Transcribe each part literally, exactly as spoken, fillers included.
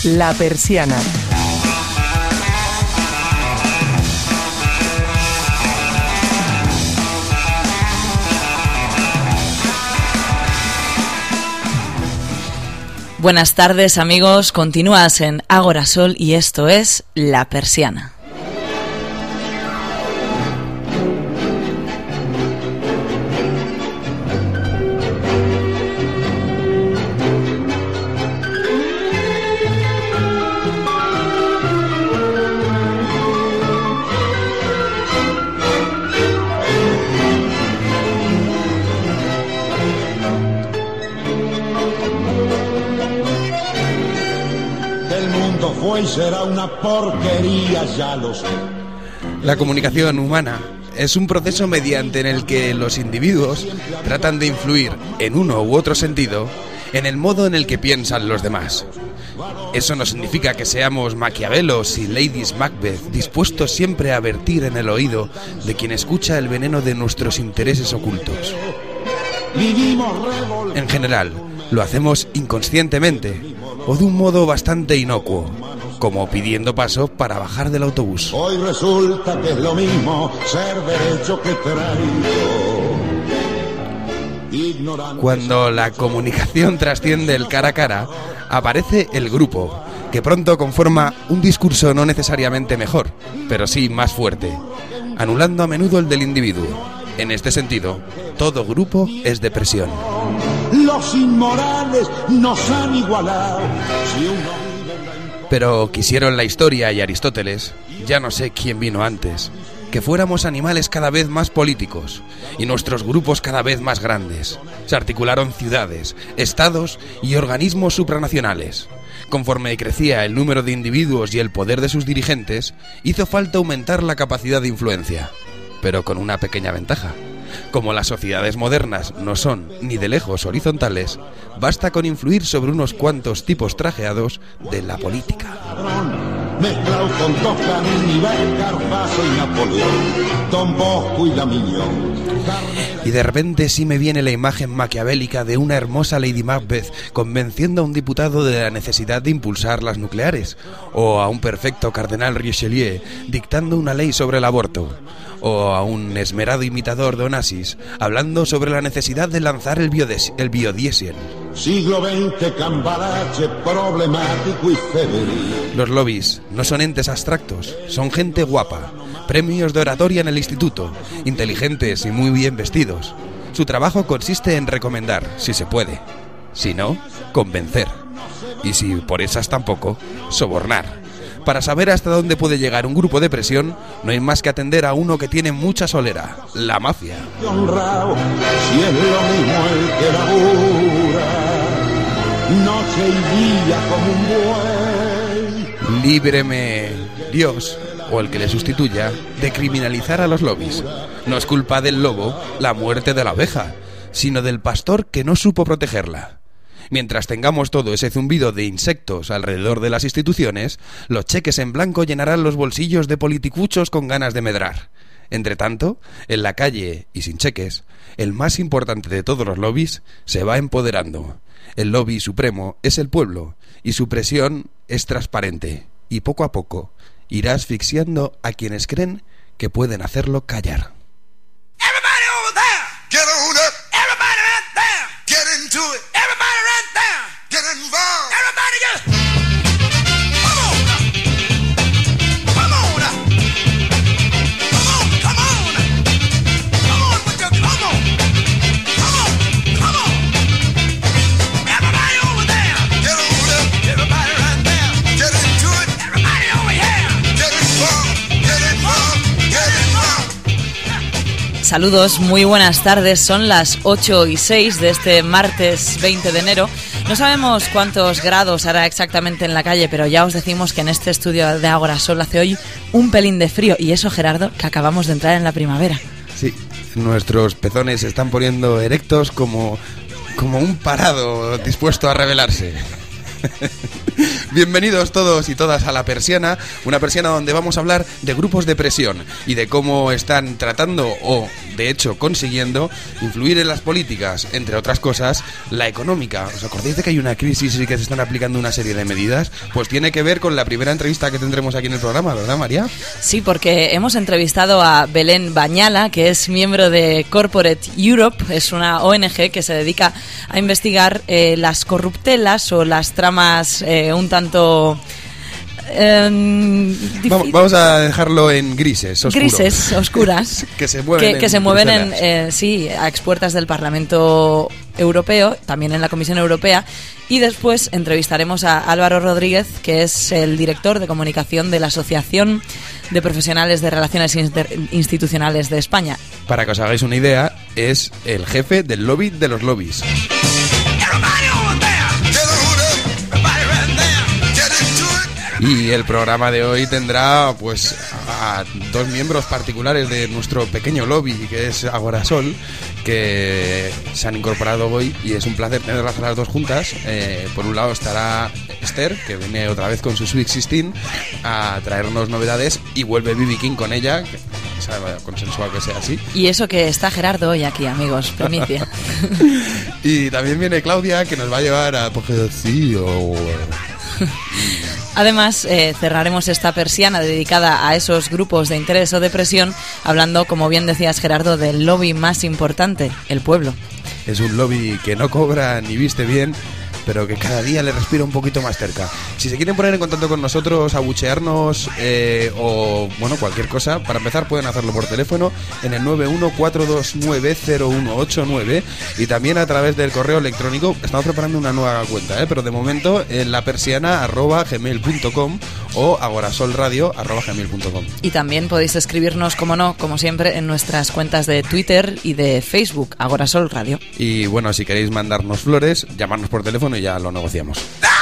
La Persiana. Buenas tardes, amigos. Continúas en Ágora Sol y esto es La Persiana. Y será una porquería, ya lo sé. La comunicación humana es un proceso mediante en el que los individuos tratan de influir en uno u otro sentido en el modo en el que piensan los demás. Eso no significa que seamos maquiavelos y ladies Macbeth dispuestos siempre a vertir en el oído de quien escucha el veneno de nuestros intereses ocultos. En general, lo hacemos inconscientemente o de un modo bastante inocuo, como pidiendo paso para bajar del autobús. Hoy resulta que es lo mismo ser derecho que traído. Cuando la comunicación trasciende el cara a cara, aparece el grupo, que pronto conforma un discurso no necesariamente mejor, pero sí más fuerte, anulando a menudo el del individuo. En este sentido, todo grupo es depresión. Los inmorales nos han igualado. Si uno... Pero quisieron la historia y Aristóteles, ya no sé quién vino antes, que fuéramos animales cada vez más políticos y nuestros grupos cada vez más grandes. Se articularon ciudades, estados y organismos supranacionales. Conforme crecía el número de individuos y el poder de sus dirigentes, hizo falta aumentar la capacidad de influencia, pero con una pequeña ventaja. Como las sociedades modernas no son ni de lejos horizontales, basta con influir sobre unos cuantos tipos trajeados de la política. Mezclado con Toscanini, Carpazo y Napoleón, Don Bosco y Lamiñón. Y de repente sí me viene la imagen maquiavélica de una hermosa Lady Macbeth convenciendo a un diputado de la necesidad de impulsar las nucleares, o a un perfecto cardenal Richelieu dictando una ley sobre el aborto, o a un esmerado imitador de Onassis hablando sobre la necesidad de lanzar el, biodies- el biodiesel. Siglo veinte, cambalache, problemático y febril. Los lobbies no son entes abstractos, son gente guapa, premios de oratoria en el instituto, inteligentes y muy bien vestidos. Su trabajo consiste en recomendar, si se puede, si no, convencer, y si por esas tampoco, sobornar. Para saber hasta dónde puede llegar un grupo de presión, no hay más que atender a uno que tiene mucha solera, la mafia. Honrado, si es lo mismo el que labura, noche y día como un buey. Líbreme, Dios, o el que le sustituya, de criminalizar a los lobbies. No es culpa del lobo la muerte de la oveja, sino del pastor que no supo protegerla. Mientras tengamos todo ese zumbido de insectos alrededor de las instituciones, los cheques en blanco llenarán los bolsillos de politicuchos con ganas de medrar. Entre tanto, en la calle y sin cheques, el más importante de todos los lobbies se va empoderando. El lobby supremo es el pueblo, y su presión es transparente, y poco a poco irá asfixiando a quienes creen que pueden hacerlo callar. Everybody over there, get on up. Everybody right there, get into it. Everybody right there, get involved. Everybody just come on up. Come on up. Come on, come on. Come on with your come on. Come on, come on. Everybody over there, get on up. Everybody right there, get into it. Everybody over here, get involved. Get involved. Get involved. Saludos, muy buenas tardes, son las ocho y seis de este martes veinte de enero. No sabemos cuántos grados hará exactamente en la calle, pero ya os decimos que en este estudio de Ágora Sol hace hoy un pelín de frío. Y eso, Gerardo, que acabamos de entrar en la primavera. Sí, nuestros pezones se están poniendo erectos como, como un parado dispuesto a rebelarse. Bienvenidos todos y todas a La Persiana, una persiana donde vamos a hablar de grupos de presión y de cómo están tratando o, de hecho, consiguiendo influir en las políticas, entre otras cosas, la económica. ¿Os acordáis de que hay una crisis y que se están aplicando una serie de medidas? Pues tiene que ver con la primera entrevista que tendremos aquí en el programa, ¿verdad, María? Sí, porque hemos entrevistado a Belén Bañala, que es miembro de Corporate Europe, es una O N G que se dedica a investigar eh, las corruptelas o las tramas eh, un tanto... Eh, vamos, vamos a dejarlo en grises, oscuro. grises, oscuras, que se mueven, que, en, que se mueven en, eh, sí, a expuertas del Parlamento Europeo, también en la Comisión Europea, y después entrevistaremos a Álvaro Rodríguez, que es el director de comunicación de la Asociación de Profesionales de Relaciones Institucionales de España. Para que os hagáis una idea, es el jefe del lobby de los lobbies. Y el programa de hoy tendrá pues a dos miembros particulares de nuestro pequeño lobby, que es Agorasol, que se han incorporado hoy y es un placer tenerlas a las dos juntas. Eh, por un lado estará Esther, que viene otra vez con su Sweet dieciséis a traernos novedades, y vuelve B B King con ella, que es consensual que sea así. Y eso que está Gerardo hoy aquí, amigos, primicia. Y también viene Claudia, que nos va a llevar a Pogecillo. Además, eh, cerraremos esta persiana dedicada a esos grupos de interés o de presión, hablando, como bien decías, Gerardo, del lobby más importante, el pueblo. Es un lobby que no cobra ni viste bien, pero que cada día le respira un poquito más cerca. Si se quieren poner en contacto con nosotros, abuchearnos eh, o bueno, cualquier cosa, para empezar pueden hacerlo por teléfono en el nueve uno cuatro dos nueve cero uno ocho nueve y también a través del correo electrónico. Estamos preparando una nueva cuenta, ¿eh? pero de momento en lapersiana arroba gmail punto com o agorasolradio arroba gmail punto com. Y también podéis escribirnos, como no, como siempre, en nuestras cuentas de Twitter y de Facebook, Agorasol Radio. Y bueno, si queréis mandarnos flores, llamarnos por teléfono y ya lo negociamos.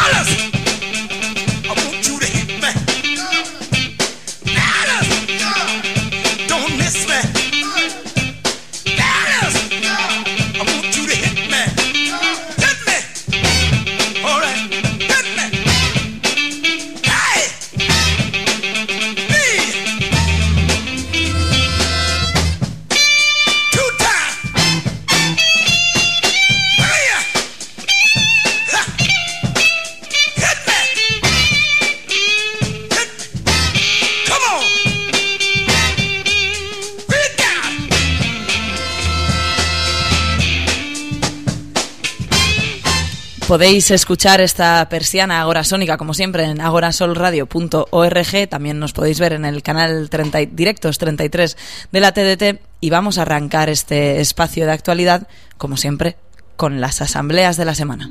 Podéis escuchar esta persiana agorasónica, como siempre, en agorasolradio punto org. También nos podéis ver en el canal treinta, Directos treinta y tres de la T D T. Y vamos a arrancar este espacio de actualidad, como siempre, con las asambleas de la semana.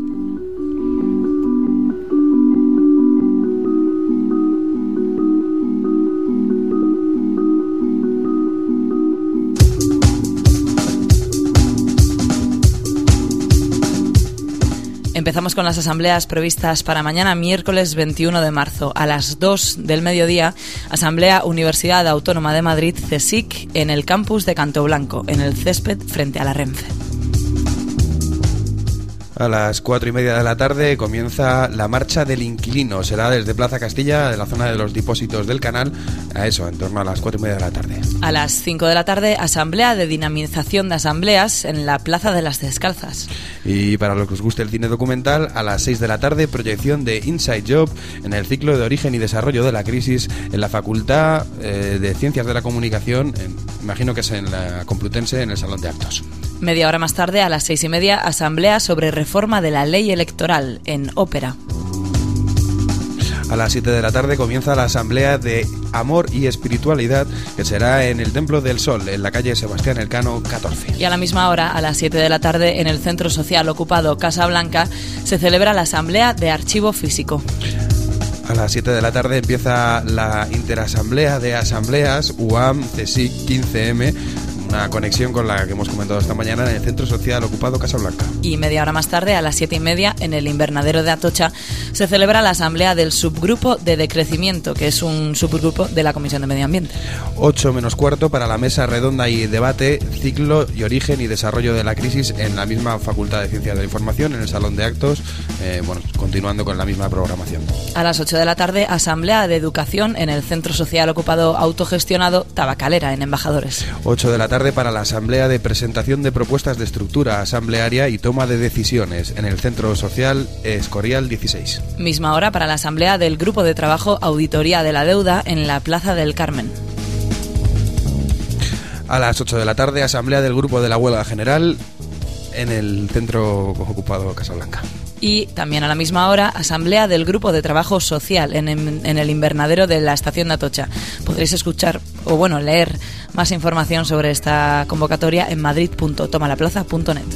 Empezamos con las asambleas previstas para mañana, miércoles veintiuno de marzo, a las dos del mediodía, Asamblea Universidad Autónoma de Madrid, CSIC, en el campus de Cantoblanco, en el césped frente a la Renfe. A las cuatro y media de la tarde comienza la marcha del inquilino. Será desde Plaza Castilla, de la zona de los depósitos del canal, a eso, en torno a las cuatro y media de la tarde. A las cinco de la tarde, asamblea de dinamización de asambleas en la Plaza de las Descalzas. Y para los que os guste el cine documental, a las seis de la tarde, proyección de Inside Job en el ciclo de origen y desarrollo de la crisis en la Facultad eh, de Ciencias de la Comunicación, en, imagino que es en la Complutense, en el Salón de Actos. Media hora más tarde, a las seis y media, asamblea sobre reforma de la ley electoral en Ópera. A las siete de la tarde comienza la asamblea de Amor y Espiritualidad, que será en el Templo del Sol, en la calle Sebastián Elcano catorce. Y a la misma hora, a las siete de la tarde, en el Centro Social Ocupado Casa Blanca, se celebra la asamblea de Archivo Físico. A las siete de la tarde empieza la Interasamblea de Asambleas U A M CSIC quince eme, una conexión con la que hemos comentado esta mañana en el Centro Social Ocupado Casablanca. Y media hora más tarde, a las siete y media, en el invernadero de Atocha, se celebra la asamblea del subgrupo de decrecimiento, que es un subgrupo de la Comisión de Medio Ambiente. ocho menos cuarto para la mesa redonda y debate, ciclo y origen y desarrollo de la crisis en la misma Facultad de Ciencias de la Información, en el Salón de Actos, eh, bueno, continuando con la misma programación. A las ocho de la tarde, asamblea de educación en el Centro Social Ocupado Autogestionado Tabacalera, en Embajadores. ocho de la tarde para la asamblea de presentación de propuestas de estructura asamblearia y toma de decisiones en el Centro Social Escorial dieciséis. Misma hora para la asamblea del Grupo de Trabajo Auditoría de la Deuda en la Plaza del Carmen. A las ocho de la tarde, asamblea del Grupo de la Huelga General en el Centro Ocupado Casablanca. Y también a la misma hora, asamblea del Grupo de Trabajo Social en, en el invernadero de la estación de Atocha. Podréis escuchar, o bueno, leer más información sobre esta convocatoria en madrid punto tomalaplaza punto net.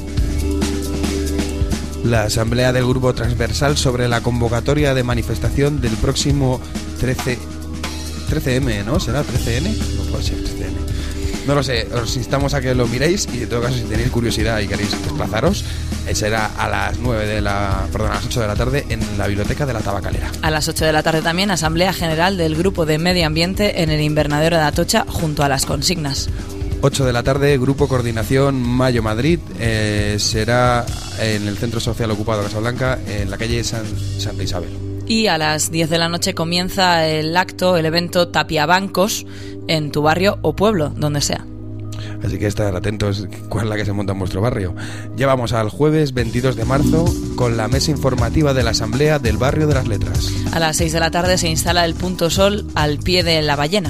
La asamblea del Grupo Transversal sobre la convocatoria de manifestación del próximo trece eme, ¿no? ¿Será trece ene? No puede ser trece ene. No lo sé, os instamos a que lo miréis y en todo caso, si tenéis curiosidad y queréis desplazaros, será a las nueve de la, perdón, a las ocho de la tarde en la biblioteca de la Tabacalera. A las ocho de la tarde también, asamblea general del Grupo de Medio Ambiente en el invernadero de Atocha junto a las consignas. ocho de la tarde, Grupo Coordinación Mayo Madrid, eh, será en el Centro Social Ocupado Casablanca, en la calle San, Santa Isabel. Y a las diez de la noche comienza el acto, el evento Tapiabancos en tu barrio o pueblo, donde sea. Así que estar atentos cuál es la que se monta en vuestro barrio. Ya vamos al jueves veintidós de marzo con la mesa informativa de la Asamblea del Barrio de las Letras. A las seis de la tarde se instala el punto sol al pie de la ballena.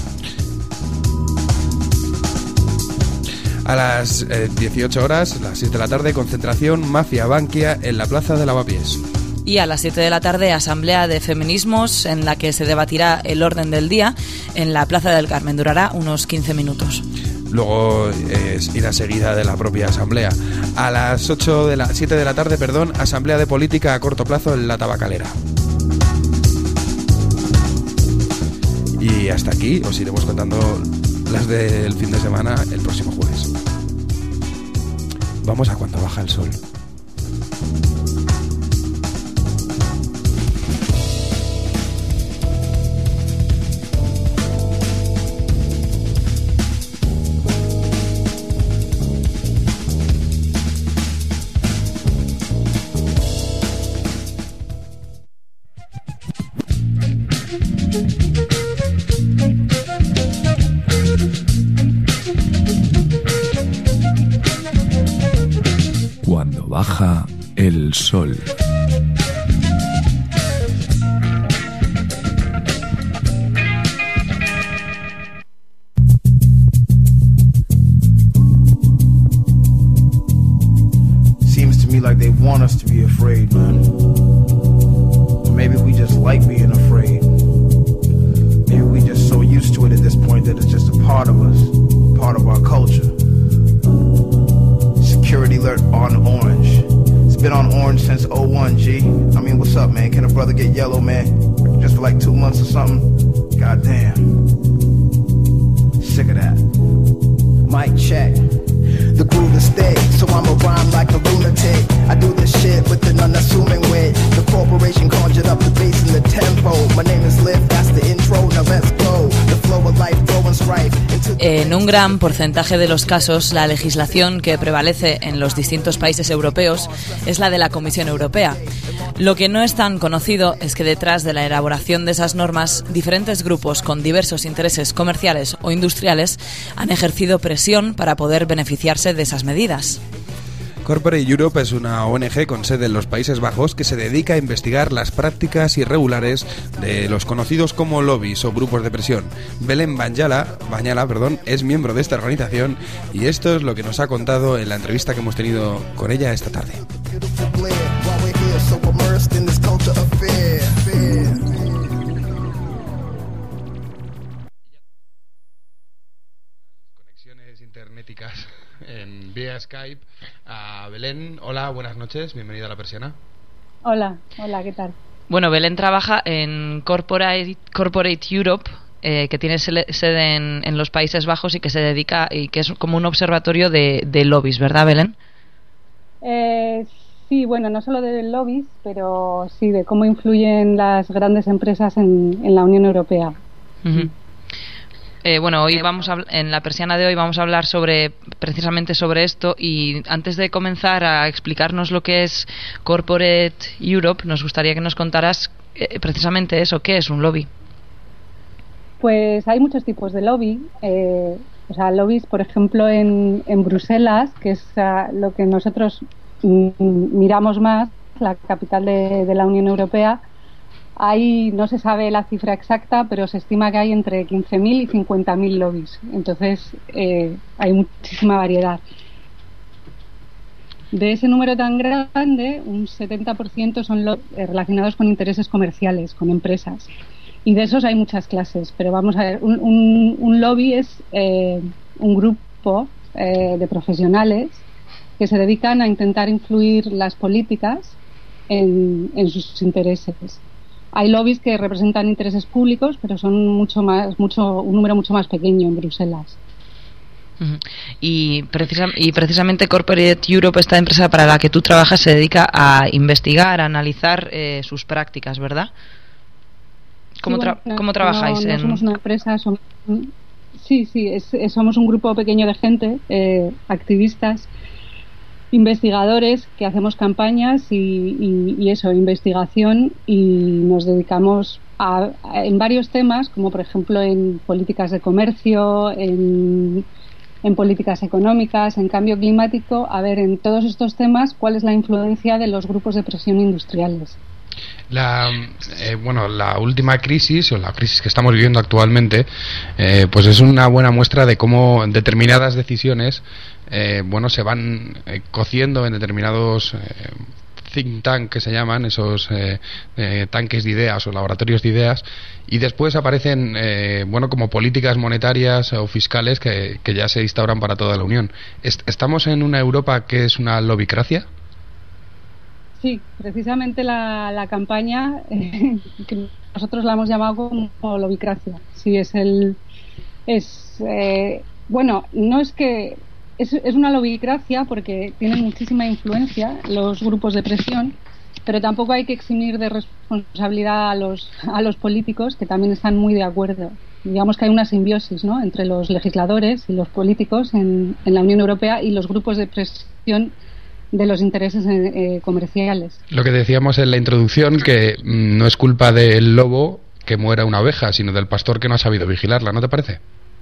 A las eh, dieciocho horas, las siete de la tarde, concentración Mafia Bankia en la Plaza de Lavapiés. Y a las siete de la tarde, asamblea de feminismos en la que se debatirá el orden del día en la Plaza del Carmen. Durará unos quince minutos. Luego eh, irá seguida de la propia asamblea. A las ocho de la, siete de la tarde, perdón, asamblea de política a corto plazo en la Tabacalera. Y hasta aquí os iremos contando las del fin de semana el próximo jueves. Vamos a cuando baja el sol. Cuando baja el sol. Seems to me like they want us to be afraid, man. Maybe we just like being afraid. Maybe we just so used to it at this point that it's just a part of us, part of our culture. Security alert on orange. It's been on orange since oh one, G. I mean, what's up, man? Can a brother get yellow, man? Just for like two months or something? Goddamn. Sick of that. Mic check. The groove is thick, so I'ma rhyme like a lunatic. I do this shit with an unassuming wit. The corporation conjured up the bass and the tempo. My name is Liv, that's the intro, now let's go. The flow of life throwing strife into the... En un gran porcentaje de los casos, la legislación que prevalece en los distintos países europeos es la de la Comisión Europea. Lo que no es tan conocido es que detrás de la elaboración de esas normas, diferentes grupos con diversos intereses comerciales o industriales han ejercido presión para poder beneficiarse de esas medidas. Corporate Europe es una O N G con sede en los Países Bajos que se dedica a investigar las prácticas irregulares de los conocidos como lobbies o grupos de presión. Belén Bañala, Bañala perdón, es miembro de esta organización y esto es lo que nos ha contado en la entrevista que hemos tenido con ella esta tarde. Conexiones internéticas en vía Skype a Belén. Hola, buenas noches, bienvenida a La Persiana. Hola, hola, ¿qué tal? Bueno, Belén trabaja en Corporate, Corporate Europe, eh, que tiene sede en, en los Países Bajos y que se dedica, y que es como un observatorio de, de lobbies, ¿verdad, Belén? Eh, sí, bueno, no solo de lobbies, pero sí de cómo influyen las grandes empresas en, en la Unión Europea. Uh-huh. Eh, bueno, hoy vamos a, en la persiana de hoy vamos a hablar sobre precisamente sobre esto, y antes de comenzar a explicarnos lo que es Corporate Europe, nos gustaría que nos contaras eh, precisamente eso, ¿qué es un lobby? Pues hay muchos tipos de lobby, eh, o sea, lobbies, por ejemplo, en, en Bruselas, que es uh, lo que nosotros mm, miramos más, la capital de, de la Unión Europea. Hay, no se sabe la cifra exacta, pero se estima que hay entre quince mil y cincuenta mil lobbies. Entonces, eh, hay muchísima variedad. De ese número tan grande, un setenta por ciento son lo, eh, relacionados con intereses comerciales, con empresas. Y de esos hay muchas clases. Pero vamos a ver, un, un, un lobby es eh, un grupo eh, de profesionales que se dedican a intentar influir las políticas en, en sus intereses. Hay lobbies que representan intereses públicos, pero son mucho más, mucho, un número mucho más pequeño en Bruselas. Uh-huh. Y, precisa, y precisamente Corporate Europe, esta empresa para la que tú trabajas, se dedica a investigar, a analizar eh, sus prácticas, ¿verdad? ¿Cómo, sí, tra- bueno, ¿cómo trabajáis? No, no en... somos una empresa, somos, sí, sí, es, es, somos un grupo pequeño de gente, eh, activistas, investigadores que hacemos campañas y, y, y eso, investigación, y nos dedicamos a, a, en varios temas, como por ejemplo en políticas de comercio, en, en políticas económicas, en cambio climático, a ver en todos estos temas cuál es la influencia de los grupos de presión industriales. La, eh, bueno, la última crisis, o la crisis que estamos viviendo actualmente, eh, pues es una buena muestra de cómo determinadas decisiones eh, bueno, se van eh, cociendo en determinados eh, think tank, que se llaman, esos eh, eh, tanques de ideas o laboratorios de ideas, y después aparecen eh, bueno, como políticas monetarias o fiscales que, que ya se instauran para toda la Unión. Est- ¿Estamos en una Europa que es una lobicracia? Sí, precisamente la, la campaña, eh, que nosotros la hemos llamado como lobicracia. Sí, es el, es, eh, bueno, no es que, es, es una lobicracia porque tienen muchísima influencia los grupos de presión, pero tampoco hay que eximir de responsabilidad a los, a los políticos, que también están muy de acuerdo. Digamos que hay una simbiosis, ¿no?, entre los legisladores y los políticos en, en la Unión Europea y los grupos de presión de los intereses eh, comerciales. Lo que decíamos en la introducción, que mm, no es culpa del lobo que muera una oveja, sino del pastor que no ha sabido vigilarla, ¿no te parece?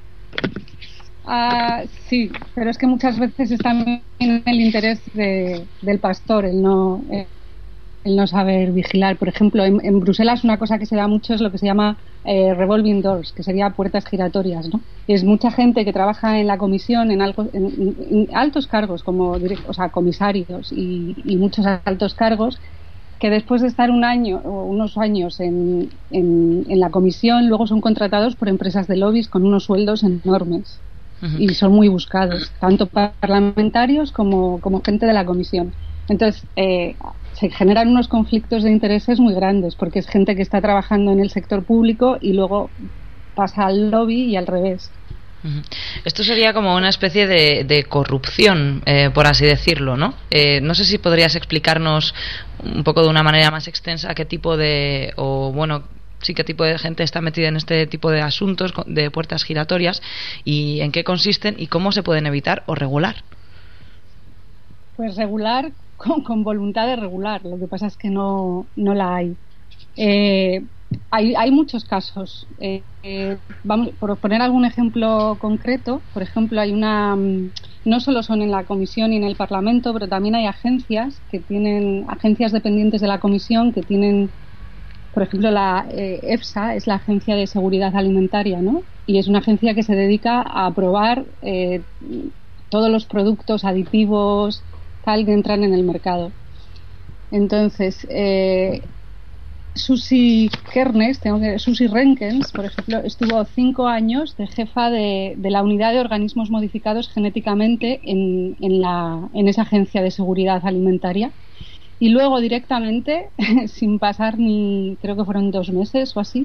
Ah, sí, pero es que muchas veces es también el interés de, del pastor, el no, eh, el no saber vigilar. Por ejemplo, en, en Bruselas una cosa que se da mucho es lo que se llama eh, revolving doors, que sería puertas giratorias, ¿no? Es mucha gente que trabaja en la comisión en, algo, en, en altos cargos, como o sea, comisarios y, y muchos altos cargos, que después de estar un año o unos años en, en, en la comisión, luego son contratados por empresas de lobbies con unos sueldos enormes. Uh-huh. Y son muy buscados, tanto parlamentarios como, como gente de la comisión. Entonces, eh, se generan unos conflictos de intereses muy grandes, porque es gente que está trabajando en el sector público y luego pasa al lobby y al revés. Uh-huh. Esto sería como una especie de, de corrupción, eh, por así decirlo, ¿no? Eh, no sé si podrías explicarnos un poco de una manera más extensa qué tipo de, o bueno, sí qué tipo de gente está metida en este tipo de asuntos de puertas giratorias y en qué consisten y cómo se pueden evitar o regular. Pues regular con, con voluntad de regular, lo que pasa es que no, no la hay. Eh, hay, hay muchos casos. Eh, eh, vamos, por poner algún ejemplo concreto, por ejemplo, hay una, no solo son en la Comisión y en el Parlamento, pero también hay agencias que tienen, agencias dependientes de la Comisión que tienen, por ejemplo, la eh, EFSA es la Agencia de Seguridad Alimentaria, ¿no? Y es una agencia que se dedica a aprobar eh, todos los productos aditivos tal que entran en el mercado. Entonces, eh, Susie Kernes, tengo que, Susie Renkens, por ejemplo, estuvo cinco años de jefa de, de la unidad de organismos modificados genéticamente en, en, la, en esa agencia de seguridad alimentaria. Y luego directamente, sin pasar ni, creo que fueron dos meses o así,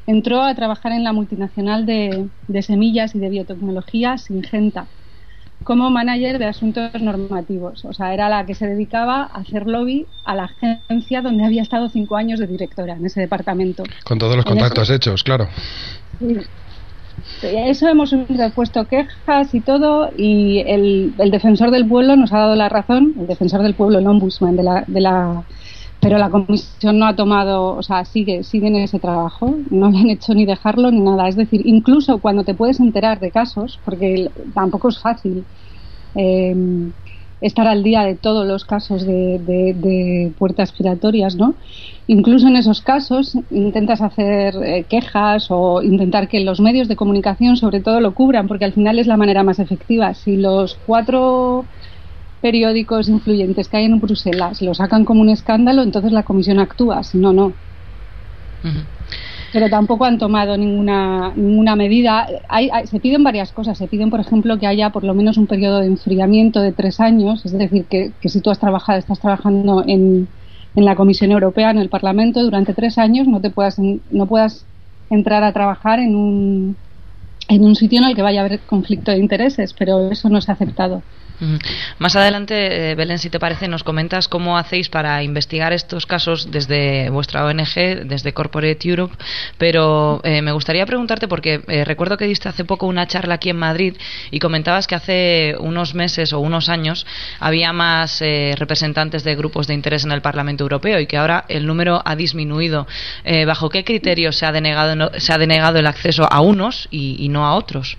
entró a trabajar en la multinacional de, de semillas y de biotecnología Syngenta como manager de asuntos normativos. O sea, era la que se dedicaba a hacer lobby a la agencia donde había estado cinco años de directora, en ese departamento. Con todos los En contactos eso, hechos, claro. Sí. Eso hemos puesto quejas y todo, y el, el defensor del pueblo nos ha dado la razón, el defensor del pueblo, el ombudsman de la, de la pero la comisión no ha tomado, o sea, sigue, sigue en ese trabajo, no le han hecho ni dejarlo ni nada. Es decir, incluso cuando te puedes enterar de casos, porque tampoco es fácil eh, estar al día de todos los casos de, de, de puertas giratorias, ¿no? Incluso en esos casos intentas hacer eh, quejas o intentar que los medios de comunicación sobre todo lo cubran, porque al final es la manera más efectiva. Si los cuatro periódicos influyentes que hay en Bruselas lo sacan como un escándalo, entonces la comisión actúa, si no, no. Uh-huh. Pero tampoco han tomado ninguna ninguna medida. Hay, hay, se piden varias cosas. Se piden, por ejemplo, que haya por lo menos un periodo de enfriamiento de tres años, es decir, que, que si tú has trabajado, estás trabajando en, en la Comisión Europea, en el Parlamento, durante tres años no te puedas no puedas entrar a trabajar en un en un sitio en el que vaya a haber conflicto de intereses, pero eso no se ha aceptado. Uh-huh. Más adelante, eh, Belén, si te parece, nos comentas cómo hacéis para investigar estos casos desde vuestra O N G, desde Corporate Europe, pero eh, me gustaría preguntarte, porque eh, recuerdo que diste hace poco una charla aquí en Madrid y comentabas que hace unos meses o unos años había más eh, representantes de grupos de interés en el Parlamento Europeo y que ahora el número ha disminuido. Eh, ¿Bajo qué criterios se ha denegado, no, se ha denegado el acceso a unos y, y no a otros?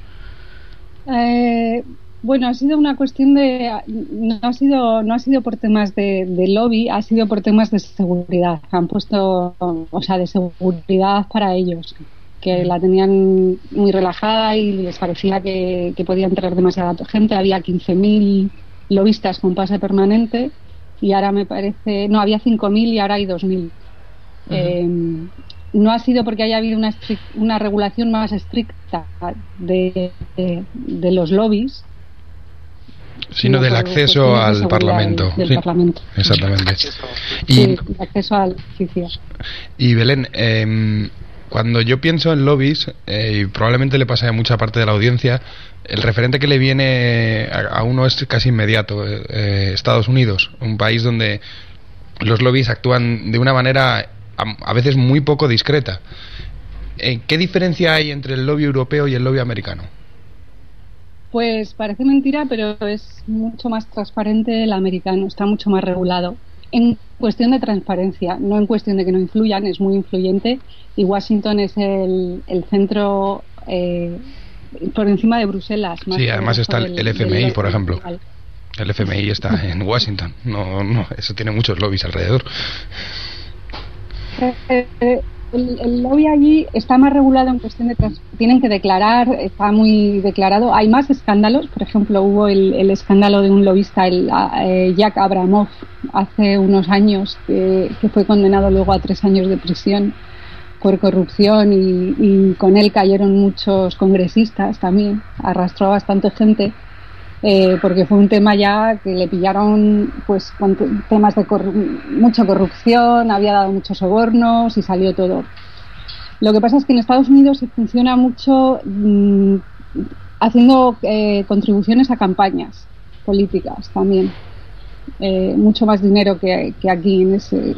Eh... Bueno, ha sido una cuestión de no ha sido no ha sido por temas de, de lobby, ha sido por temas de seguridad. Han puesto, o sea, de seguridad para ellos, que la tenían muy relajada y les parecía que, que podía entrar demasiada gente. Había quince mil lobistas con pase permanente y ahora me parece, no, había cinco mil y ahora hay dos mil. Uh-huh. Eh, no ha sido porque haya habido una una regulación más estricta de, de, de los lobbies, sino del acceso al Parlamento. Del, del sí, Parlamento. Exactamente. Y, sí, el acceso al justicia. Y Belén, eh, cuando yo pienso en lobbies, eh, y probablemente le pasa a mucha parte de la audiencia, el referente que le viene a, a uno es casi inmediato, eh, Estados Unidos, un país donde los lobbies actúan de una manera a, a veces muy poco discreta. Eh, ¿Qué diferencia hay entre el lobby europeo y el lobby americano? Pues parece mentira, pero es mucho más transparente el americano, está mucho más regulado. En cuestión de transparencia, no en cuestión de que no influyan, es muy influyente, y Washington es el, el centro eh, por encima de Bruselas. Más sí, además está el, el F M I, del, por ejemplo. El F M I está en Washington, no, no, eso tiene muchos lobbies alrededor. Eh, eh, El, el lobby allí está más regulado en cuestión de trans- tienen que declarar, está muy declarado. Hay más escándalos, por ejemplo, hubo el, el escándalo de un lobista, el eh, Jack Abramov, hace unos años, que, que fue condenado luego a tres años de prisión por corrupción y, y con él cayeron muchos congresistas también, arrastró a bastante gente. Eh, porque fue un tema ya que le pillaron pues con t- temas de corru- mucha corrupción, había dado muchos sobornos y salió todo. Lo que pasa es que en Estados Unidos se funciona mucho mmm, haciendo eh, contribuciones a campañas políticas también, eh, mucho más dinero que, que aquí en ese.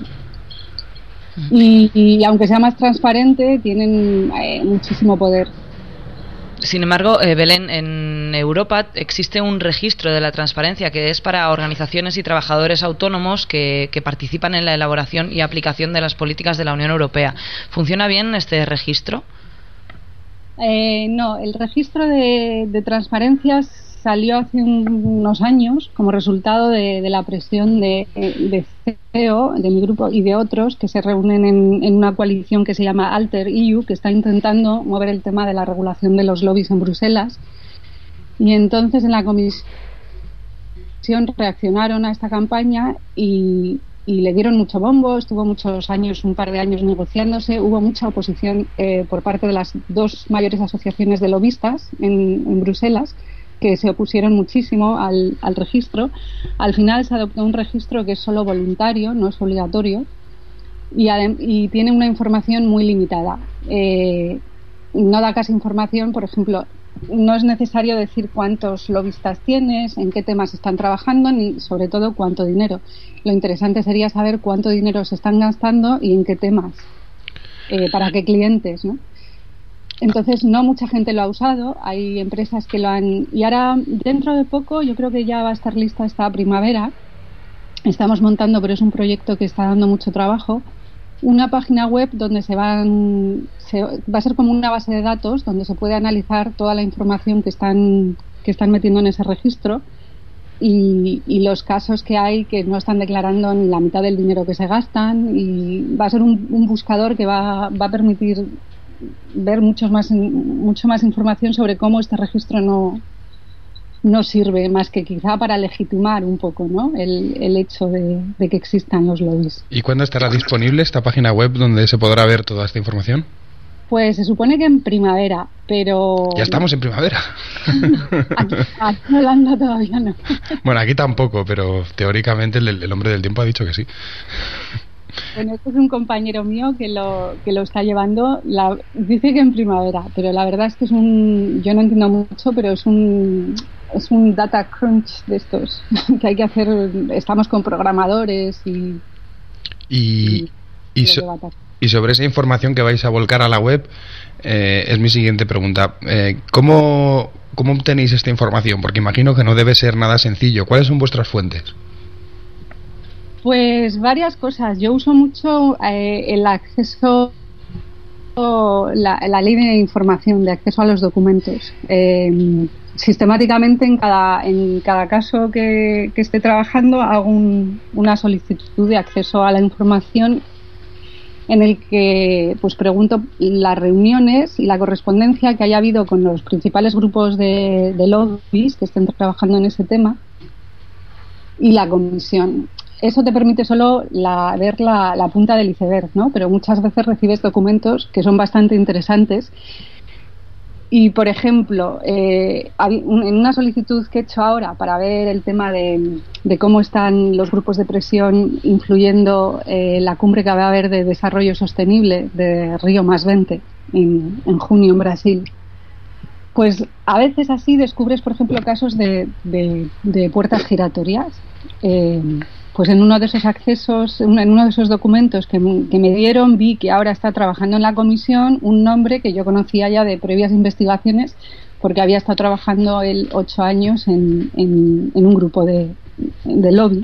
Y, y aunque sea más transparente, tienen eh, muchísimo poder. Sin embargo, eh, Belén, en Europa existe un registro de la transparencia que es para organizaciones y trabajadores autónomos que, que participan en la elaboración y aplicación de las políticas de la Unión Europea. ¿Funciona bien este registro? Eh, no, el registro de, de transparencias salió hace un, unos años como resultado de, de la presión de, de C E O, de mi grupo y de otros que se reúnen en, en una coalición que se llama Alter E U, que está intentando mover el tema de la regulación de los lobbies en Bruselas. Y entonces en la comisión reaccionaron a esta campaña y, y le dieron mucho bombo, estuvo muchos años, un par de años negociándose, hubo mucha oposición eh, por parte de las dos mayores asociaciones de lobistas en, en Bruselas, que se opusieron muchísimo al, al registro. Al final se adoptó un registro que es solo voluntario, no es obligatorio, y, adem- y tiene una información muy limitada. Eh, no da casi información, por ejemplo, no es necesario decir cuántos lobistas tienes, en qué temas están trabajando, ni sobre todo cuánto dinero. Lo interesante sería saber cuánto dinero se están gastando y en qué temas, eh, para qué clientes, ¿no? Entonces, no mucha gente lo ha usado, hay empresas que lo han... Y ahora, dentro de poco, yo creo que ya va a estar lista esta primavera. Estamos montando, pero es un proyecto que está dando mucho trabajo, una página web donde se van... Se, va a ser como una base de datos donde se puede analizar toda la información que están, que están metiendo en ese registro y, y los casos que hay que no están declarando ni la mitad del dinero que se gastan, y va a ser un, un buscador que va, va a permitir ver muchos más, mucho más información sobre cómo este registro no, no sirve más que quizá para legitimar un poco, ¿no?, el, el hecho de, de que existan los lobbies. ¿Y cuándo estará disponible esta página web donde se podrá ver toda esta información? Pues se supone que en primavera, pero... Ya estamos en primavera. Aquí, aquí en Holanda todavía no. Bueno, aquí tampoco, pero teóricamente el, el hombre del tiempo ha dicho que sí. Bueno, este es un compañero mío que lo que lo está llevando. La, dice que en primavera, pero la verdad es que es un... Yo no entiendo mucho, pero es un... Es un data crunch de estos que hay que hacer. Estamos con programadores y... Y... y, y so, Y sobre esa información que vais a volcar a la web, eh, es mi siguiente pregunta. Eh, ¿cómo, ¿Cómo obtenéis esta información? Porque imagino que no debe ser nada sencillo. ¿Cuáles son vuestras fuentes? Pues varias cosas. Yo uso mucho eh, el acceso, la, la ley de información, de acceso a los documentos. Eh, sistemáticamente en cada, en cada caso que, que esté trabajando hago un, una solicitud de acceso a la información, en el que pues pregunto las reuniones y la correspondencia que haya habido con los principales grupos de, de lobbies que estén trabajando en ese tema y la comisión. Eso te permite solo la, ver la, la punta del iceberg, ¿no? Pero muchas veces recibes documentos que son bastante interesantes. Y, por ejemplo, eh, en una solicitud que he hecho ahora para ver el tema de, de cómo están los grupos de presión influyendo eh, la cumbre que va a haber de desarrollo sostenible de Río más veinte en, en junio en Brasil, pues a veces así descubres, por ejemplo, casos de, de, de puertas giratorias. Eh, pues en uno de esos accesos, en uno de esos documentos que, que me dieron, vi que ahora está trabajando en la comisión un nombre que yo conocía ya de previas investigaciones, porque había estado trabajando él ocho años en, en, en un grupo de, de lobby.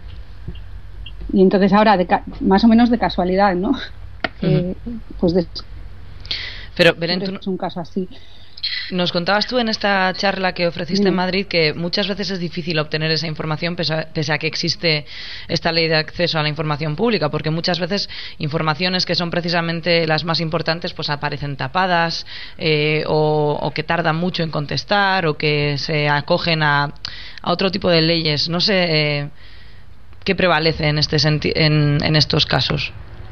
Y entonces ahora, de, más o menos de casualidad, ¿no? Uh-huh. Eh, pues de, Pero, Belén, tú... es un caso así. Nos contabas tú en esta charla que ofreciste sí. en Madrid que muchas veces es difícil obtener esa información pese a, pese a que existe esta ley de acceso a la información pública, porque muchas veces informaciones que son precisamente las más importantes pues aparecen tapadas eh, o, o que tardan mucho en contestar o que se acogen a, a otro tipo de leyes. No sé eh, qué prevalece en, este senti- en, en estos casos.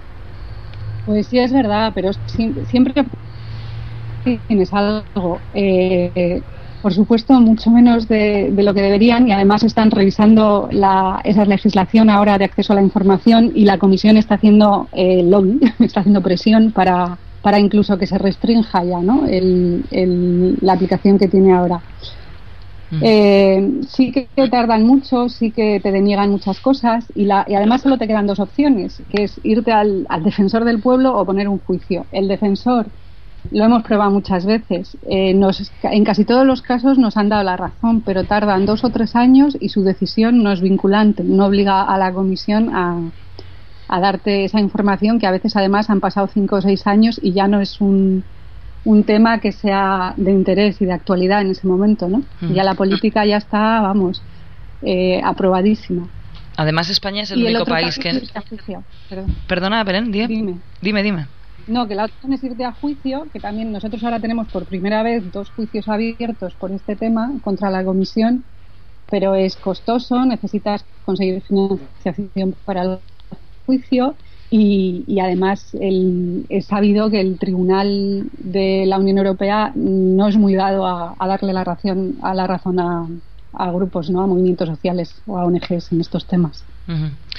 Pues sí, es verdad, pero siempre que tienes algo, eh, por supuesto, mucho menos de, de lo que deberían, y además están revisando la, esa legislación ahora de acceso a la información, y la Comisión está haciendo eh, lobby, está haciendo presión para, para incluso que se restrinja ya, ¿no?, el, el, la aplicación que tiene ahora. Mm. Eh, sí que tardan mucho, sí que te deniegan muchas cosas, y, la, y además solo te quedan dos opciones, que es irte al, al defensor del pueblo o poner un juicio. El defensor lo hemos probado muchas veces. Eh, nos, en casi todos los casos nos han dado la razón, pero tardan dos o tres años y su decisión no es vinculante, no obliga a la comisión a, a darte esa información, que a veces además han pasado cinco o seis años y ya no es un, un tema que sea de interés y de actualidad en ese momento, ¿no? Mm. Ya la política ya está, vamos, eh, aprobadísima. Además, España es el y único el país que... Es Perdón. Perdona, Belén, dime. Dime, dime. dime. No, que la otra opción es irte a juicio, que también nosotros ahora tenemos por primera vez dos juicios abiertos por este tema contra la comisión, pero es costoso, necesitas conseguir financiación para el juicio y, y además el, es sabido que el Tribunal de la Unión Europea no es muy dado a, a darle la razón a, la razón a, a grupos, ¿no?, a movimientos sociales o a O N Ges en estos temas. Uh-huh.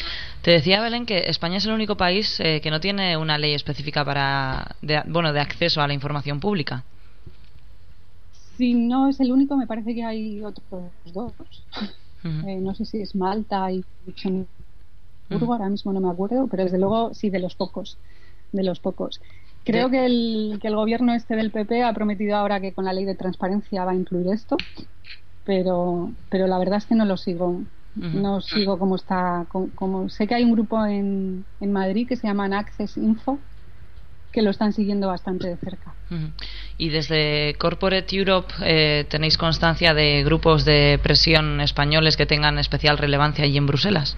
Te decía, Belén, que España es el único país eh, que no tiene una ley específica para, de, bueno, de acceso a la información pública. Si no es el único, me parece que hay otros dos. Uh-huh. Eh, no sé si es Malta y Luxemburgo, uh-huh. ahora mismo no me acuerdo, pero desde luego sí, de los pocos. De los pocos. Creo que el, que el gobierno este del P P ha prometido ahora que con la ley de transparencia va a incluir esto, pero pero la verdad es que no lo sigo. Uh-huh. No sigo cómo está. Cómo, cómo, sé que hay un grupo en, en Madrid que se llama Access Info, que lo están siguiendo bastante de cerca. Uh-huh. Y desde Corporate Europe eh, ¿tenéis constancia de grupos de presión españoles que tengan especial relevancia allí en Bruselas?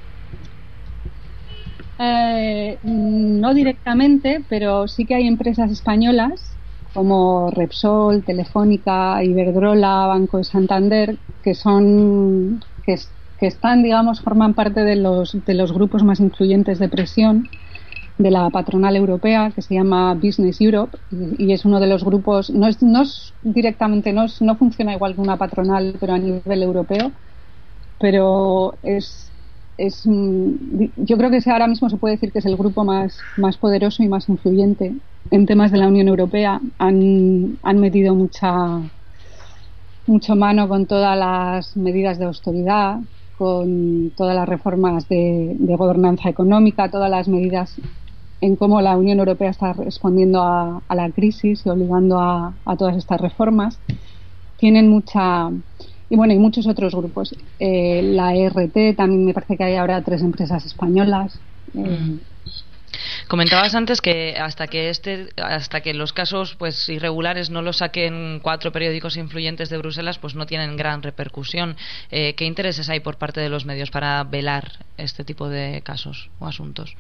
Eh, no directamente, pero sí que hay empresas españolas como Repsol, Telefónica, Iberdrola, Banco de Santander, que son que, que están, digamos, forman parte de los de los grupos más influyentes de presión de la patronal europea, que se llama Business Europe, y, y es uno de los grupos, no es, no es directamente, no, es, no funciona igual que una patronal, pero a nivel europeo, pero es Es, yo creo que ahora mismo se puede decir que es el grupo más, más poderoso y más influyente en temas de la Unión Europea. Han, han metido mucha mucho mano con todas las medidas de austeridad, con todas las reformas de, de gobernanza económica, todas las medidas en cómo la Unión Europea está respondiendo a, a la crisis y obligando a, a todas estas reformas. Tienen mucha... Y bueno, y muchos otros grupos. Eh, la E R T, también me parece que hay ahora tres empresas españolas. Eh. Comentabas antes que hasta que este, hasta que los casos pues irregulares no los saquen cuatro periódicos influyentes de Bruselas, pues no tienen gran repercusión. Eh, ¿Qué intereses hay por parte de los medios para velar este tipo de casos o asuntos?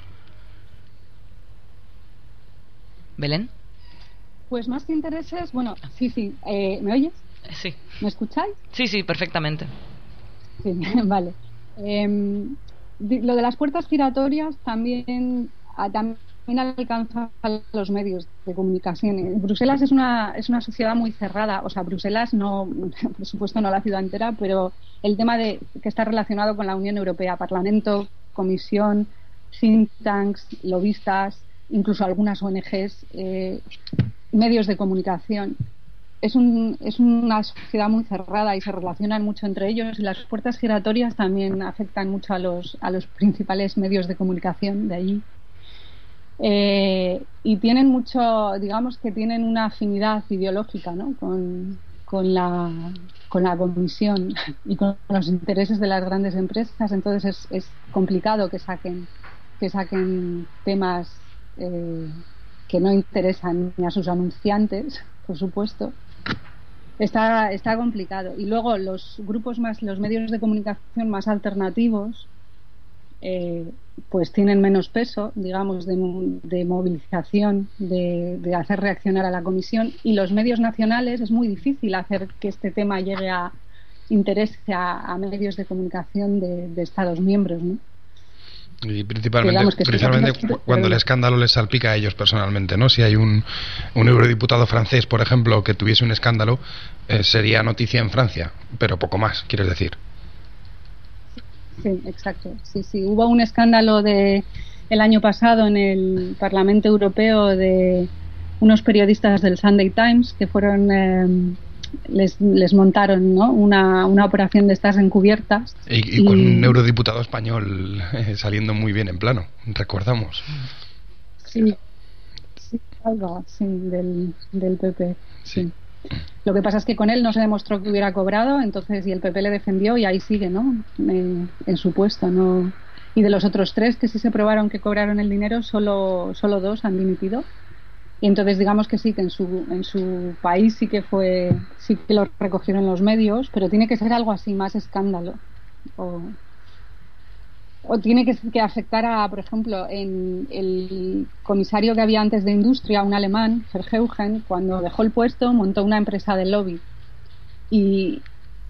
¿Belén? Pues más que intereses, bueno, sí, sí. Eh, ¿Me oyes? Sí. ¿Me escucháis? Sí, sí, perfectamente. Sí, vale. Eh, lo de las puertas giratorias también, a, también alcanza a los medios de comunicación. Bruselas es una es una sociedad muy cerrada, o sea, Bruselas no, por supuesto no la ciudad entera, pero el tema de que está relacionado con la Unión Europea, Parlamento, Comisión, think tanks, lobistas, incluso algunas O N Ges, eh, medios de comunicación. Es, un, es una sociedad muy cerrada y se relacionan mucho entre ellos, y las puertas giratorias también afectan mucho a los, a los principales medios de comunicación de allí. Eh, y tienen mucho, digamos que tienen una afinidad ideológica, ¿no? con, con, la, con la Comisión y con los intereses de las grandes empresas. Entonces es, es complicado que saquen, que saquen temas eh, que no interesan ni a sus anunciantes, por supuesto. Está, está complicado. Y luego los grupos más, los medios de comunicación más alternativos, eh, pues tienen menos peso, digamos, de, de movilización, de, de hacer reaccionar a la Comisión. Y los medios nacionales es muy difícil hacer que este tema llegue a interese a, a medios de comunicación de, de Estados miembros, ¿no? Y principalmente, principalmente sí, cuando el escándalo les salpica a ellos personalmente, ¿no? Si hay un, un eurodiputado francés, por ejemplo, que tuviese un escándalo, eh, sería noticia en Francia, pero poco más, quieres decir. Sí, exacto. Sí, sí. Hubo un escándalo de el año pasado en el Parlamento Europeo de unos periodistas del Sunday Times que fueron... Eh, Les, les montaron, ¿no? una, una operación de estas encubiertas y, y con y... un eurodiputado español eh, saliendo muy bien en plano, recordamos. Sí, sí, algo sí, del, del P P. Sí. Sí. Lo que pasa es que con él no se demostró que hubiera cobrado, entonces y el P P le defendió y ahí sigue, ¿no? Eh, en su puesto, ¿no? Y de los otros tres que sí se probaron que cobraron el dinero, solo solo dos han dimitido. Y entonces digamos que sí, que en su en su país sí que fue sí que lo recogieron los medios, pero tiene que ser algo así, más escándalo. O, o tiene que, que afectar a, por ejemplo, en el comisario que había antes de Industria, un alemán, Verheugen, cuando dejó el puesto montó una empresa de lobby. Y,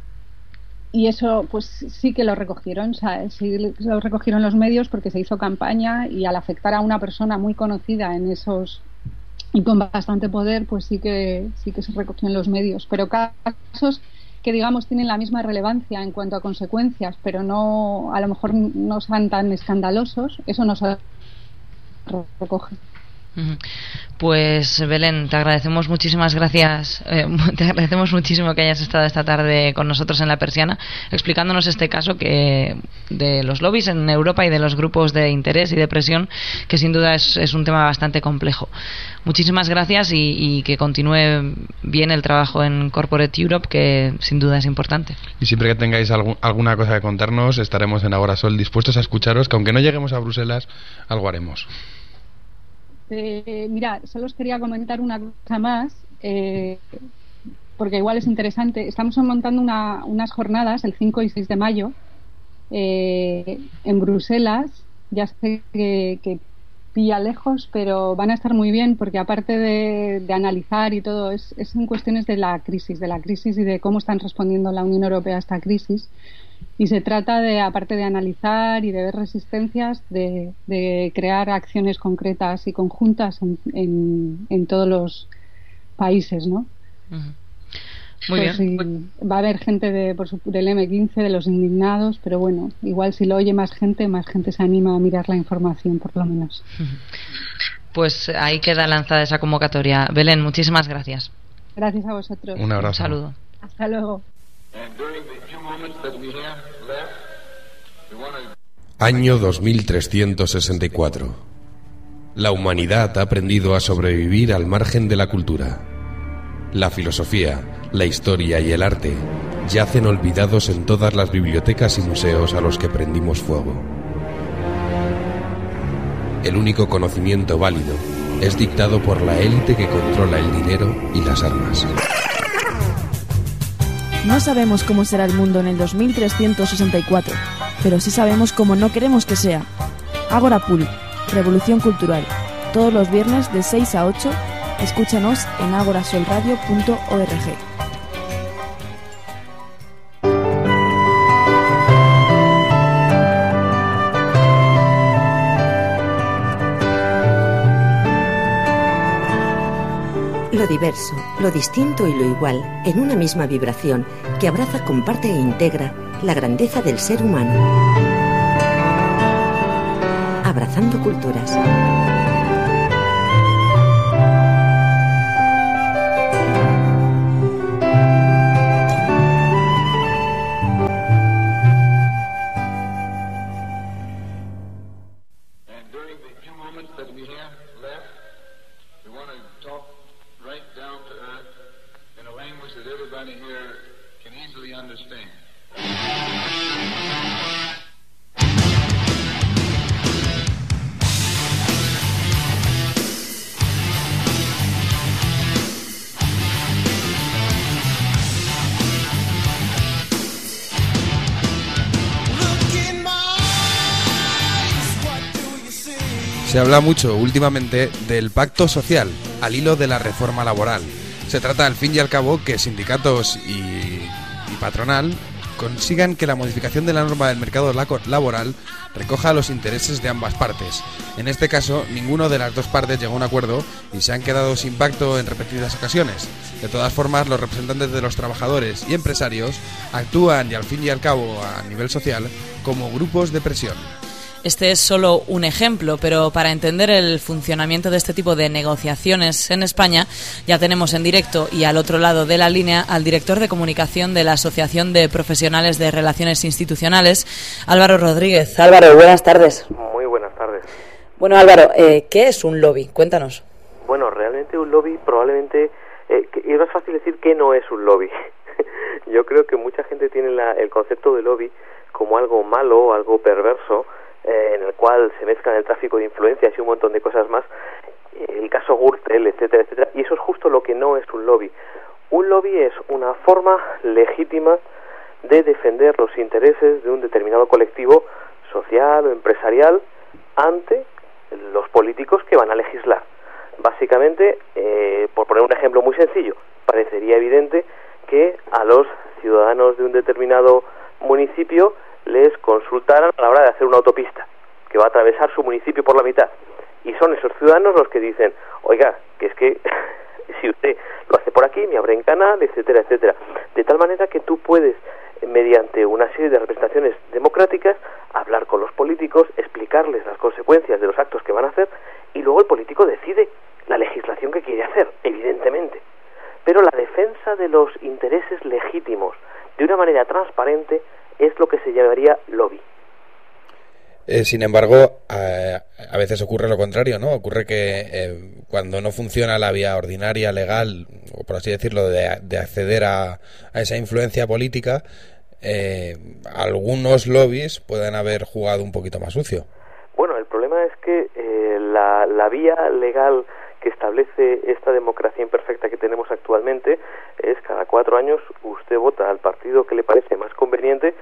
y eso pues sí que lo recogieron, ¿sabes? Sí lo recogieron los medios porque se hizo campaña, y al afectar a una persona muy conocida en esos... y con bastante poder, pues sí que sí que se recogió en los medios. Pero casos que digamos tienen la misma relevancia en cuanto a consecuencias, pero no, a lo mejor no sean tan escandalosos, eso no se recoge. Pues Belén, te agradecemos muchísimas gracias, eh, te agradecemos muchísimo que hayas estado esta tarde con nosotros en La Persiana, explicándonos este caso que de los lobbies en Europa y de los grupos de interés y de presión, que sin duda es, es un tema bastante complejo. Muchísimas gracias y, y que continúe bien el trabajo en Corporate Europe, que sin duda es importante. Y siempre que tengáis algún, alguna cosa que contarnos, estaremos en Agorasol dispuestos a escucharos, que aunque no lleguemos a Bruselas, algo haremos. Eh, mira, solo os quería comentar una cosa más, eh, porque igual es interesante. Estamos montando una, unas jornadas el cinco y seis de mayo eh, en Bruselas. Ya sé que, que pilla lejos, pero van a estar muy bien, porque aparte de, de analizar y todo, es, es en cuestiones de la crisis, de la crisis y de cómo están respondiendo la Unión Europea a esta crisis. Y se trata de, aparte de analizar y de ver resistencias, de, de crear acciones concretas y conjuntas en, en, en todos los países, ¿no? Uh-huh. Muy pues bien. Va a haber gente de, por su, del eme quince, de los indignados, pero bueno, igual si lo oye más gente, más gente se anima a mirar la información, por lo menos. Uh-huh. Pues ahí queda lanzada esa convocatoria. Belén, muchísimas gracias. Gracias a vosotros. Un abrazo. Un saludo. Hasta luego. Año dos mil trescientos sesenta y cuatro. La humanidad ha aprendido a sobrevivir al margen de la cultura. La filosofía, la historia y el arte yacen olvidados en todas las bibliotecas y museos a los que prendimos fuego. El único conocimiento válido es dictado por la élite que controla el dinero y las armas. No sabemos cómo será el mundo en el dos mil trescientos sesenta y cuatro, pero sí sabemos cómo no queremos que sea. Agora Pool, Revolución Cultural. Todos los viernes de seis a ocho, escúchanos en agorasolradio punto org. Lo diverso, lo distinto y lo igual, en una misma vibración que abraza, comparte e integra la grandeza del ser humano. Abrazando culturas. Se habla mucho últimamente del pacto social, al hilo de la reforma laboral. Se trata, al fin y al cabo, que sindicatos y, y patronal consigan que la modificación de la norma del mercado laboral recoja los intereses de ambas partes. En este caso, ninguno de las dos partes llegó a un acuerdo y se han quedado sin pacto en repetidas ocasiones. De todas formas, los representantes de los trabajadores y empresarios actúan, y al fin y al cabo, a nivel social, como grupos de presión. Este es solo un ejemplo, pero para entender el funcionamiento de este tipo de negociaciones en España, ya tenemos en directo y al otro lado de la línea al director de comunicación de la Asociación de Profesionales de Relaciones Institucionales, Álvaro Rodríguez. Álvaro, buenas tardes. Muy buenas tardes. Bueno, Álvaro, eh, ¿qué es un lobby? Cuéntanos. Bueno, realmente un lobby probablemente... Eh, que, es más fácil decir que no es un lobby. Yo creo que mucha gente tiene la, el concepto de lobby como algo malo, algo perverso, Eh, en el cual se mezclan el tráfico de influencias y un montón de cosas más, el caso Gürtel, etcétera, etcétera, y eso es justo lo que no es un lobby. Un lobby es una forma legítima de defender los intereses de un determinado colectivo social o empresarial ante los políticos que van a legislar. Básicamente, eh, por poner un ejemplo muy sencillo, parecería evidente que a los ciudadanos de un determinado municipio les consultaran a la hora de hacer una autopista que va a atravesar su municipio por la mitad, y son esos ciudadanos los que dicen: oiga, que es que si usted lo hace por aquí me abre en canal, etcétera, etcétera, de tal manera que tú puedes, mediante una serie de representaciones democráticas, hablar con los políticos, explicarles las consecuencias de los actos que van a hacer, y luego el político decide la legislación que quiere hacer, evidentemente. Pero la defensa de los intereses legítimos de una manera transparente es lo que se llamaría lobby. Eh, sin embargo, a, a veces ocurre lo contrario, ¿no? Ocurre que eh, cuando no funciona la vía ordinaria, legal, o por así decirlo, de, de acceder a, a esa influencia política, eh, algunos lobbies pueden haber jugado un poquito más sucio. Bueno, el problema es que eh, la, la vía legal que establece esta democracia imperfecta que tenemos actualmente es cada cuatro años usted vota al partido que le parece más conveniente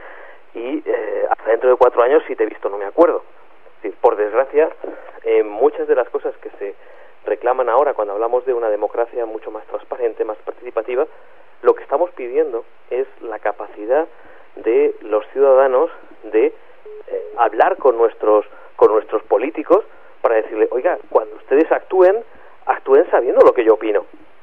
y eh, hasta dentro de cuatro años, si te he visto, no me acuerdo. Es decir, por desgracia, eh, muchas de las cosas que se reclaman ahora cuando hablamos de una democracia mucho más transparente, más participativa, lo que estamos pidiendo es la capacidad de los ciudadanos de eh, hablar con nuestros con nuestros políticos para decirle, oiga, cuando ustedes actúen, actúen sabiendo lo que yo opino.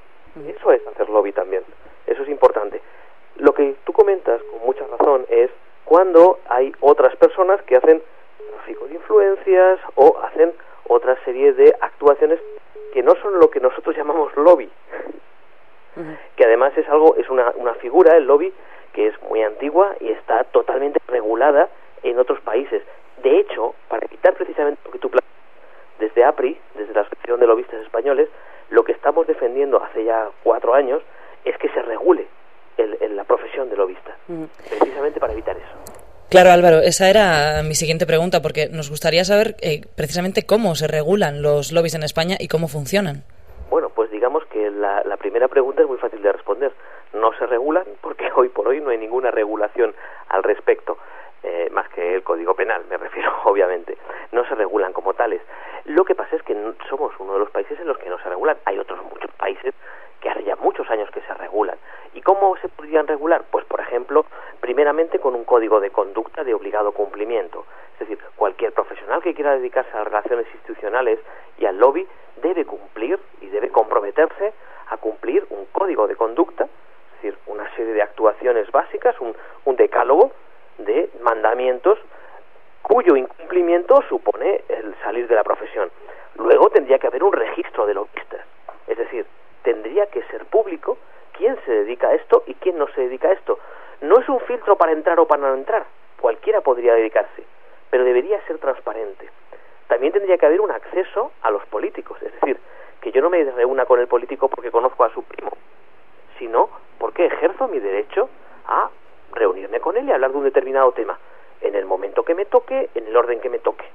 Eso es hacer lobby también. Eso es importante. Lo que tú comentas con mucha razón es cuando hay otras personas que hacen tráfico de influencias o hacen otra serie de actuaciones que no son lo que nosotros llamamos lobby. Uh-huh. Que además es algo, es una, una figura, el lobby, que es muy antigua y está totalmente regulada en otros países. De hecho, para evitar precisamente lo que tú planteas, desde APRI, desde la Asociación de Lobistas Españoles, lo que estamos defendiendo hace ya cuatro años es que se regule el, el, la profesión de lobista, uh-huh. precisamente para evitar eso. Claro, Álvaro, esa era mi siguiente pregunta, porque nos gustaría saber eh, precisamente cómo se regulan los lobbies en España y cómo funcionan. Bueno, pues digamos que la, la primera pregunta es muy fácil de responder. No se regulan porque hoy por hoy no hay ninguna regulación al respecto, eh, más que el Código Penal, me refiero, obviamente. No se regulan como tales. Lo que pasa es que no, somos uno de los países en los que no se regulan. Hay otros muchos países que hace ya muchos años que se regulan. ¿Y cómo se podrían regular? Pues, por ejemplo, primeramente con un código de conducta de obligado cumplimiento. Es decir, cualquier profesional que quiera dedicarse a las relaciones institucionales y al lobby debe cumplir y debe comprometerse a cumplir un código de conducta, es decir, una serie de actuaciones básicas, un, un decálogo de mandamientos cuyo incumplimiento supone el salir de la profesión. Luego tendría que haber un registro de lobistas, es decir, tendría que ser público quién se dedica a esto y quién no se dedica a esto. No es un filtro para entrar o para no entrar, cualquiera podría dedicarse, pero debería ser transparente. También tendría que haber un acceso a los políticos, es decir, que yo no me reúna con el político porque conozco a su primo, sino porque ejerzo mi derecho a reunirme con él y hablar de un determinado tema, en el momento que me toque, en el orden que me toque.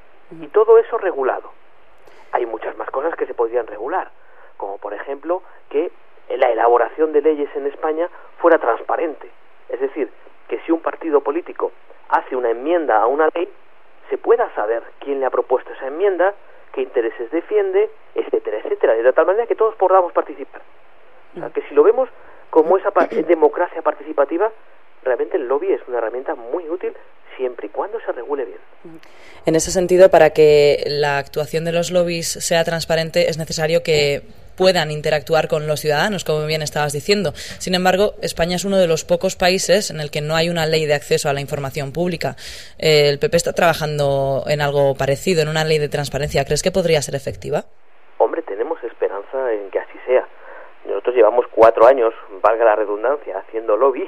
Y todo eso regulado. Hay muchas más cosas que se podrían regular, como por ejemplo que la elaboración de leyes en España fuera transparente. Es decir, que si un partido político hace una enmienda a una ley, se pueda saber quién le ha propuesto esa enmienda, qué intereses defiende, etcétera, etcétera, de tal manera que todos podamos participar. O sea, que si lo vemos como esa pa- democracia participativa, realmente el lobby es una herramienta muy útil siempre y cuando se regule bien. En ese sentido, para que la actuación de los lobbies sea transparente, es necesario que puedan interactuar con los ciudadanos, como bien estabas diciendo. Sin embargo, España es uno de los pocos países en el que no hay una ley de acceso a la información pública. Eh, ¿El P P está trabajando en algo parecido, en una ley de transparencia? ¿Crees que podría ser efectiva? Hombre, tenemos esperanza en que así sea. Nosotros llevamos cuatro años, valga la redundancia, haciendo lobby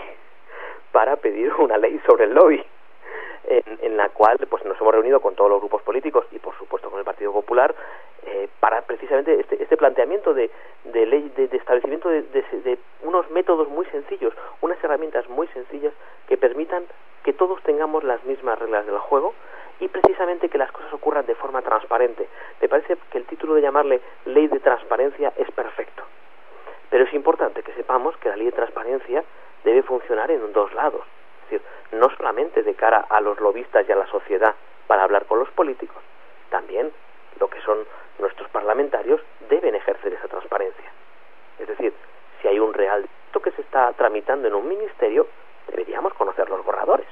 para pedir una ley sobre el lobby, en, en la cual pues nos hemos reunido con todos los grupos políticos y por supuesto con el Partido Popular eh, para precisamente este, este planteamiento de, de ley de, de establecimiento de, de, de unos métodos muy sencillos, unas herramientas muy sencillas que permitan que todos tengamos las mismas reglas del juego y precisamente que las cosas ocurran de forma transparente. Me parece que el título de llamarle ley de transparencia es perfecto, pero es importante que sepamos que la ley de transparencia debe funcionar en dos lados, es decir, no solamente de cara a los lobistas y a la sociedad para hablar con los políticos, también lo que son nuestros parlamentarios deben ejercer esa transparencia. Es decir, si hay un real delito que se está tramitando en un ministerio, deberíamos conocer los borradores,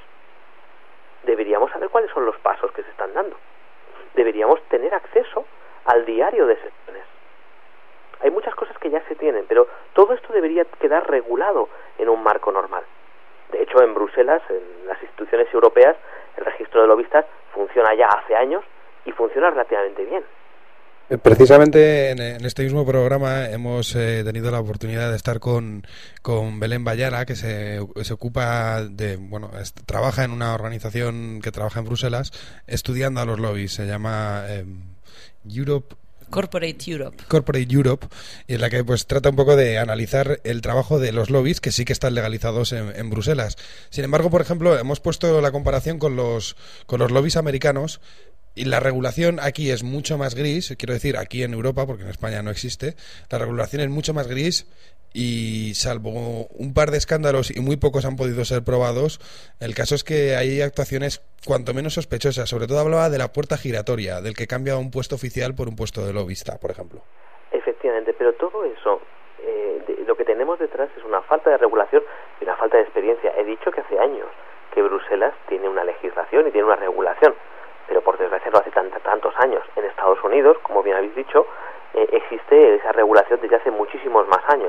deberíamos saber cuáles son los pasos que se están dando, deberíamos tener acceso al diario de sesiones. Hay muchas cosas que ya se tienen, pero todo esto debería quedar regulado en un marco normal. De hecho, en Bruselas, en las instituciones europeas, el registro de lobistas funciona ya hace años y funciona relativamente bien. Precisamente en, en este mismo programa hemos eh, tenido la oportunidad de estar con, con Belén Bayara, que se, se ocupa de, bueno, es, trabaja en una organización que trabaja en Bruselas estudiando a los lobbies. Se llama eh, Europe Corporate Europe. Corporate Europe, y en la que pues trata un poco de analizar el trabajo de los lobbies que sí que están legalizados en, en Bruselas. Sin embargo, por ejemplo, hemos puesto la comparación con los con los lobbies americanos. Y la regulación aquí es mucho más gris, quiero decir, aquí en Europa, porque en España no existe, la regulación es mucho más gris y salvo un par de escándalos y muy pocos han podido ser probados, el caso es que hay actuaciones cuanto menos sospechosas. Sobre todo hablaba de la puerta giratoria, del que cambia un puesto oficial por un puesto de lobista, por ejemplo. Efectivamente, pero todo eso, eh, de, lo que tenemos detrás es una falta de regulación y una falta de experiencia. He dicho que hace años que Bruselas tiene una legislación y tiene una regulación, pero por desgracia no hace tant- tantos años. En Estados Unidos, como bien habéis dicho, eh, existe esa regulación desde hace muchísimos más años.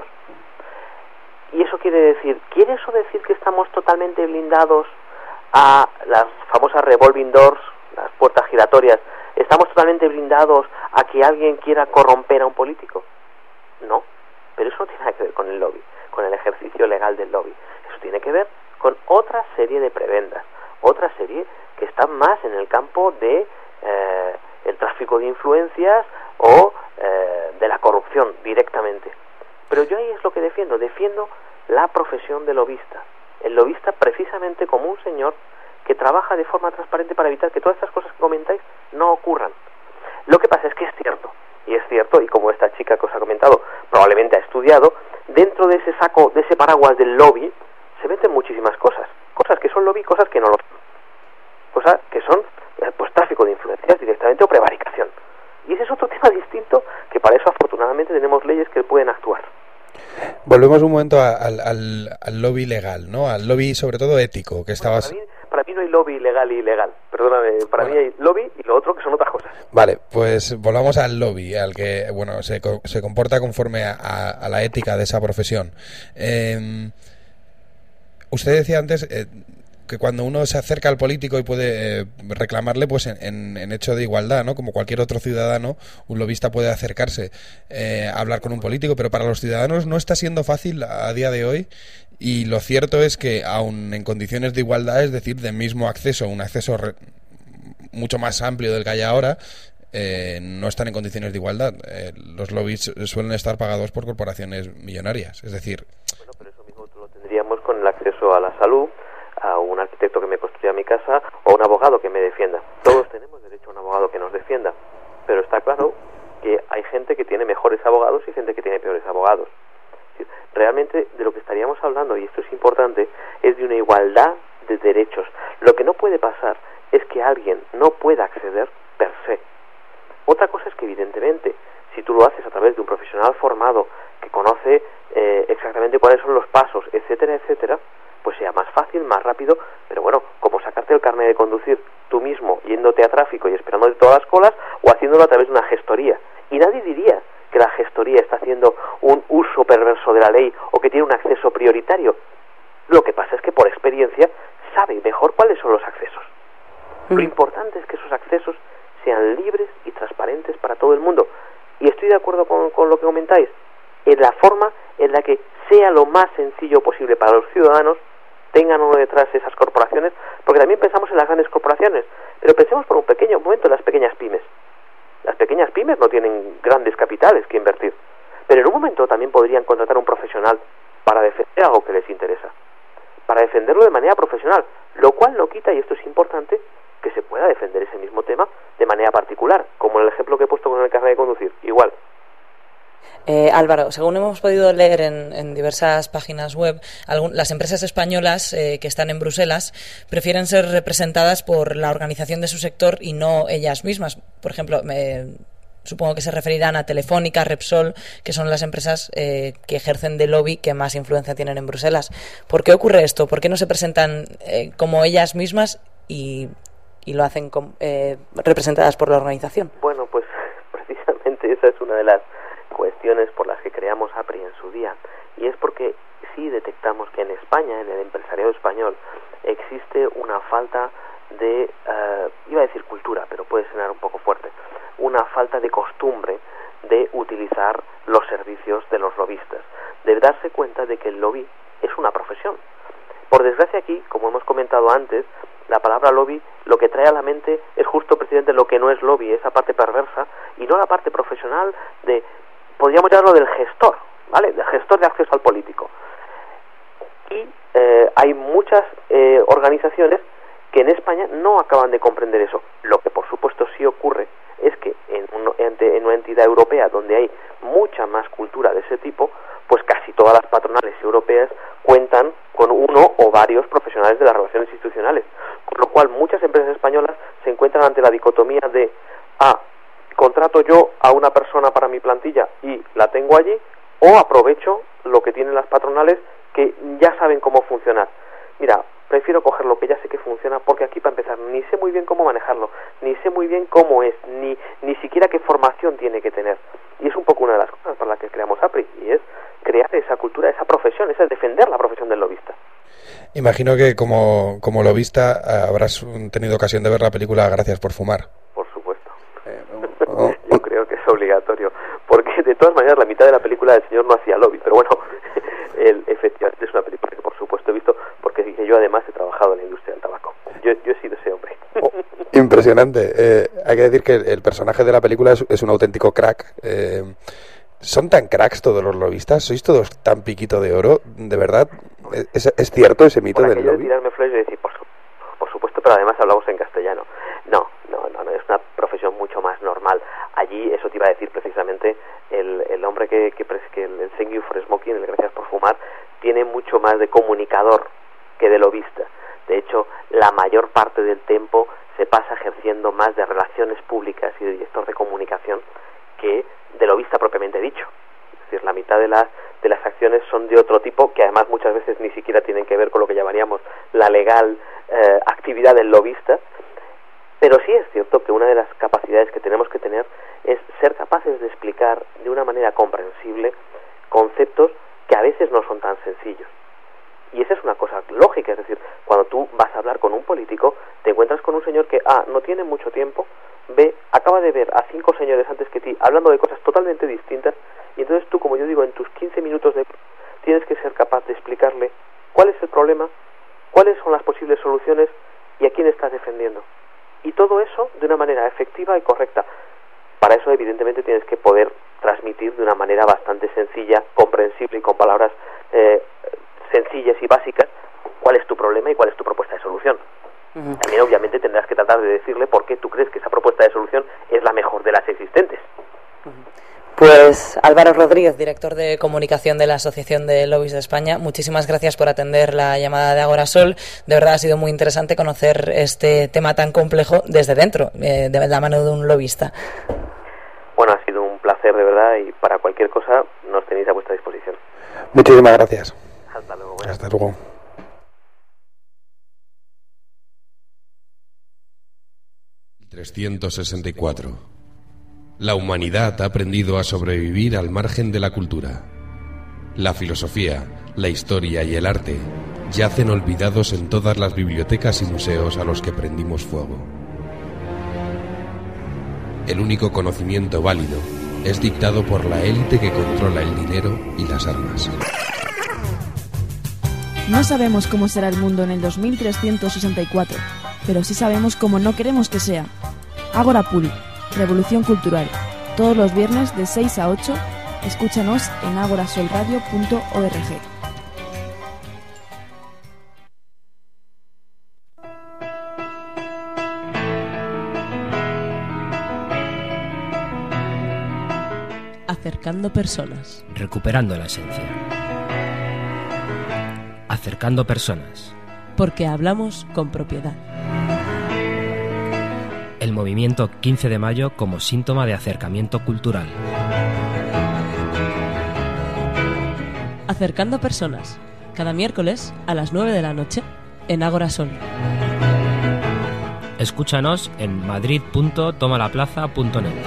Y eso quiere decir, ¿quiere eso decir que estamos totalmente blindados a las famosas revolving doors, las puertas giratorias? ¿Estamos totalmente blindados a que alguien quiera corromper a un político? No, pero eso no tiene nada que ver con el lobby, con el ejercicio legal del lobby. Eso tiene que ver con otra serie de prebendas, otra serie que están más en el campo de eh, el tráfico de influencias o eh, de la corrupción directamente. Pero yo ahí es lo que defiendo, defiendo la profesión de lobista. El lobista precisamente como un señor que trabaja de forma transparente para evitar que todas estas cosas que comentáis no ocurran. Lo que pasa es que es cierto, y es cierto, y como esta chica que os ha comentado probablemente ha estudiado, dentro de ese saco, de ese paraguas del lobby, se meten muchísimas cosas, cosas que son lobby, cosas que no lo son. Cosas que son pues tráfico de influencias directamente o prevaricación. Y ese es otro tema distinto, que para eso afortunadamente tenemos leyes que pueden actuar. Volvemos un momento a, al, al, al lobby legal, ¿no? Al lobby sobre todo ético, que bueno, estabas... Para mí, para mí no hay lobby legal y ilegal, perdóname, para bueno. mí hay lobby y lo otro que son otras cosas. Vale, pues volvamos al lobby, al que, bueno, se, se comporta conforme a, a, a la ética de esa profesión. Eh, usted decía antes... Eh, que cuando uno se acerca al político y puede eh, reclamarle, pues en, en, en hecho de igualdad, ¿no? Como cualquier otro ciudadano, un lobista puede acercarse eh, a hablar con un político, pero para los ciudadanos no está siendo fácil a día de hoy, y lo cierto es que aun en condiciones de igualdad, es decir, de mismo acceso, un acceso re- mucho más amplio del que hay ahora, eh, no están en condiciones de igualdad. Eh, los lobbies suelen estar pagados por corporaciones millonarias, es decir... Bueno, pero eso mismo lo tendríamos con el acceso a la salud, a un arquitecto que me construya mi casa o a un abogado que me defienda. Todos tenemos derecho a un abogado que nos defienda, pero está claro que hay gente que tiene mejores abogados y gente que tiene peores abogados. Realmente de lo que estaríamos hablando, y esto es importante, es de una igualdad de derechos. Lo que no puede pasar es que alguien no pueda acceder per se. Otra cosa es que evidentemente, si tú lo haces a través de un profesional formado que conoce eh, exactamente cuáles son los pasos, etcétera, etcétera, pues sea más fácil, más rápido, pero bueno, como sacarte el carnet de conducir tú mismo, yéndote a tráfico y esperando de todas las colas, o haciéndolo a través de una gestoría. Y nadie diría que la gestoría está haciendo un uso perverso de la ley o que tiene un acceso prioritario. Lo que pasa es que por experiencia sabe mejor cuáles son los accesos. Lo importante es que esos accesos sean libres y transparentes para todo el mundo. Y estoy de acuerdo con, con lo que comentáis, en la forma en la que sea lo más sencillo posible para los ciudadanos, tengan uno detrás esas corporaciones, porque también pensamos en las grandes corporaciones, pero pensemos por un pequeño momento en las pequeñas pymes. Las pequeñas pymes no tienen grandes capitales que invertir, pero en un momento también podrían contratar a un profesional para defender algo que les interesa, para defenderlo de manera profesional, lo cual no quita, y esto es importante, que se pueda defender ese mismo tema de manera particular, como en el ejemplo que he puesto con el carnet de conducir, igual. Eh, Álvaro, según hemos podido leer en, en diversas páginas web, algún, las empresas españolas eh, que están en Bruselas prefieren ser representadas por la organización de su sector y no ellas mismas. Por ejemplo, me, supongo que se referirán a Telefónica, Repsol, que son las empresas eh, que ejercen de lobby que más influencia tienen en Bruselas. ¿Por qué ocurre esto? ¿Por qué no se presentan eh, como ellas mismas y, y lo hacen com, eh, representadas por la organización? Bueno, pues precisamente esa es una de las cuestiones por las que creamos APRI en su día, y es porque sí detectamos que en España, en el empresariado español, existe una falta de, uh, iba a decir cultura, pero puede sonar un poco fuerte, una falta de costumbre de utilizar los servicios de los lobistas, de darse cuenta de que el lobby es una profesión. Por desgracia aquí, como hemos comentado antes, la palabra lobby lo que trae a la mente es justo precisamente lo que no es lobby, esa parte perversa, y no la parte profesional de, podríamos llamarlo del gestor, ¿vale? Del gestor de acceso al político. Y eh, hay muchas eh, organizaciones que en España no acaban de comprender eso. Lo que por supuesto sí ocurre es que en, un, en una entidad europea donde hay mucha más cultura de ese tipo, pues casi todas las patronales europeas cuentan con uno o varios profesionales de las relaciones institucionales, con lo cual muchas empresas españolas se encuentran ante la dicotomía de ah, contrato yo a una persona para mi plantilla y la tengo allí, o aprovecho lo que tienen las patronales que ya saben cómo funcionar. Mira, prefiero coger lo que ya sé que funciona, porque aquí, para empezar, ni sé muy bien cómo manejarlo, ni sé muy bien cómo es, ni ni siquiera qué formación tiene que tener. Y es un poco una de las cosas para las que creamos APRI, y es crear esa cultura, esa profesión, esa es defender la profesión del lobista. Imagino que como, como lobista habrás tenido ocasión de ver la película Gracias por fumar. Por supuesto. Eh, oh, oh. Yo creo que es obligatorio, porque de todas maneras la mitad de la película del señor no hacía lobby, pero bueno, el, efectivamente es una película que por supuesto he visto, porque yo además he trabajado en la industria del tabaco. Yo, yo he sido ese hombre. Oh, impresionante. Eh, hay que decir que el personaje de la película es, es un auténtico crack. Eh, ¿Son tan cracks todos los lobistas? ¿Sois todos tan piquito de oro? ¿De verdad? ¿Es, es cierto ese mito por del lobby? De tirarme flores y decir, por, su, por supuesto, pero además hablamos en castellano. No, no, no, no, es una profesión mucho más normal. Allí, eso te iba a decir precisamente, el, el hombre que, que, que el, el Thank You for Smoking, el Gracias por Fumar, tiene mucho más de comunicador que de lobista. De hecho, la mayor parte del tiempo se pasa ejerciendo más de relaciones públicas y de director de comunicación que de lobista propiamente dicho. Es decir, la mitad de las de las acciones son de otro tipo, que además muchas veces ni siquiera tienen que ver con lo que llamaríamos la legal eh, actividad del lobista. Pero sí es cierto que una de las capacidades que tenemos que tener es ser capaces de explicar de una manera comprensible conceptos que a veces no son tan sencillos. Y esa es una cosa lógica, es decir, cuando tú vas a hablar con un político, te encuentras con un señor que A, no tiene mucho tiempo, B, acaba de ver a cinco señores antes que ti hablando de cosas totalmente distintas, y entonces tú, como yo digo, en tus quince minutos de tienes que ser capaz de explicarle cuál es el problema, cuáles son las posibles soluciones y a quién estás defendiendo. Y todo eso de una manera efectiva y correcta. Para eso, evidentemente, tienes que poder transmitir de una manera bastante sencilla, comprensible y con palabras eh, sencillas y básicas cuál es tu problema y cuál es tu propuesta de solución. Uh-huh. También, obviamente, tendrás que tratar de decirle por qué tú crees que esa propuesta de solución es la mejor de las existentes. Uh-huh. Pues Álvaro Rodríguez, director de comunicación de la Asociación de Lobbies de España, muchísimas gracias por atender la llamada de Agorasol. De verdad ha sido muy interesante conocer este tema tan complejo desde dentro, eh, de la mano de un lobista. Bueno, ha sido un placer de verdad, y para cualquier cosa nos tenéis a vuestra disposición. Muchísimas gracias. Hasta luego. Bueno. Hasta luego. trescientos sesenta y cuatro. La humanidad ha aprendido a sobrevivir al margen de la cultura. La filosofía, la historia y el arte yacen olvidados en todas las bibliotecas y museos a los que prendimos fuego. El único conocimiento válido es dictado por la élite que controla el dinero y las armas. No sabemos cómo será el mundo en el dos mil trescientos sesenta y cuatro, pero sí sabemos cómo no queremos que sea. Agora Pul, Revolución Cultural. Todos los viernes de seis a ocho, escúchanos en agorasolradio punto org. Acercando personas. Recuperando la esencia. Acercando personas. Porque hablamos con propiedad. El movimiento quince de mayo como síntoma de acercamiento cultural. Acercando personas. Cada miércoles a las nueve de la noche en Agorasol. Escúchanos en madrid punto tomalaplaza punto net.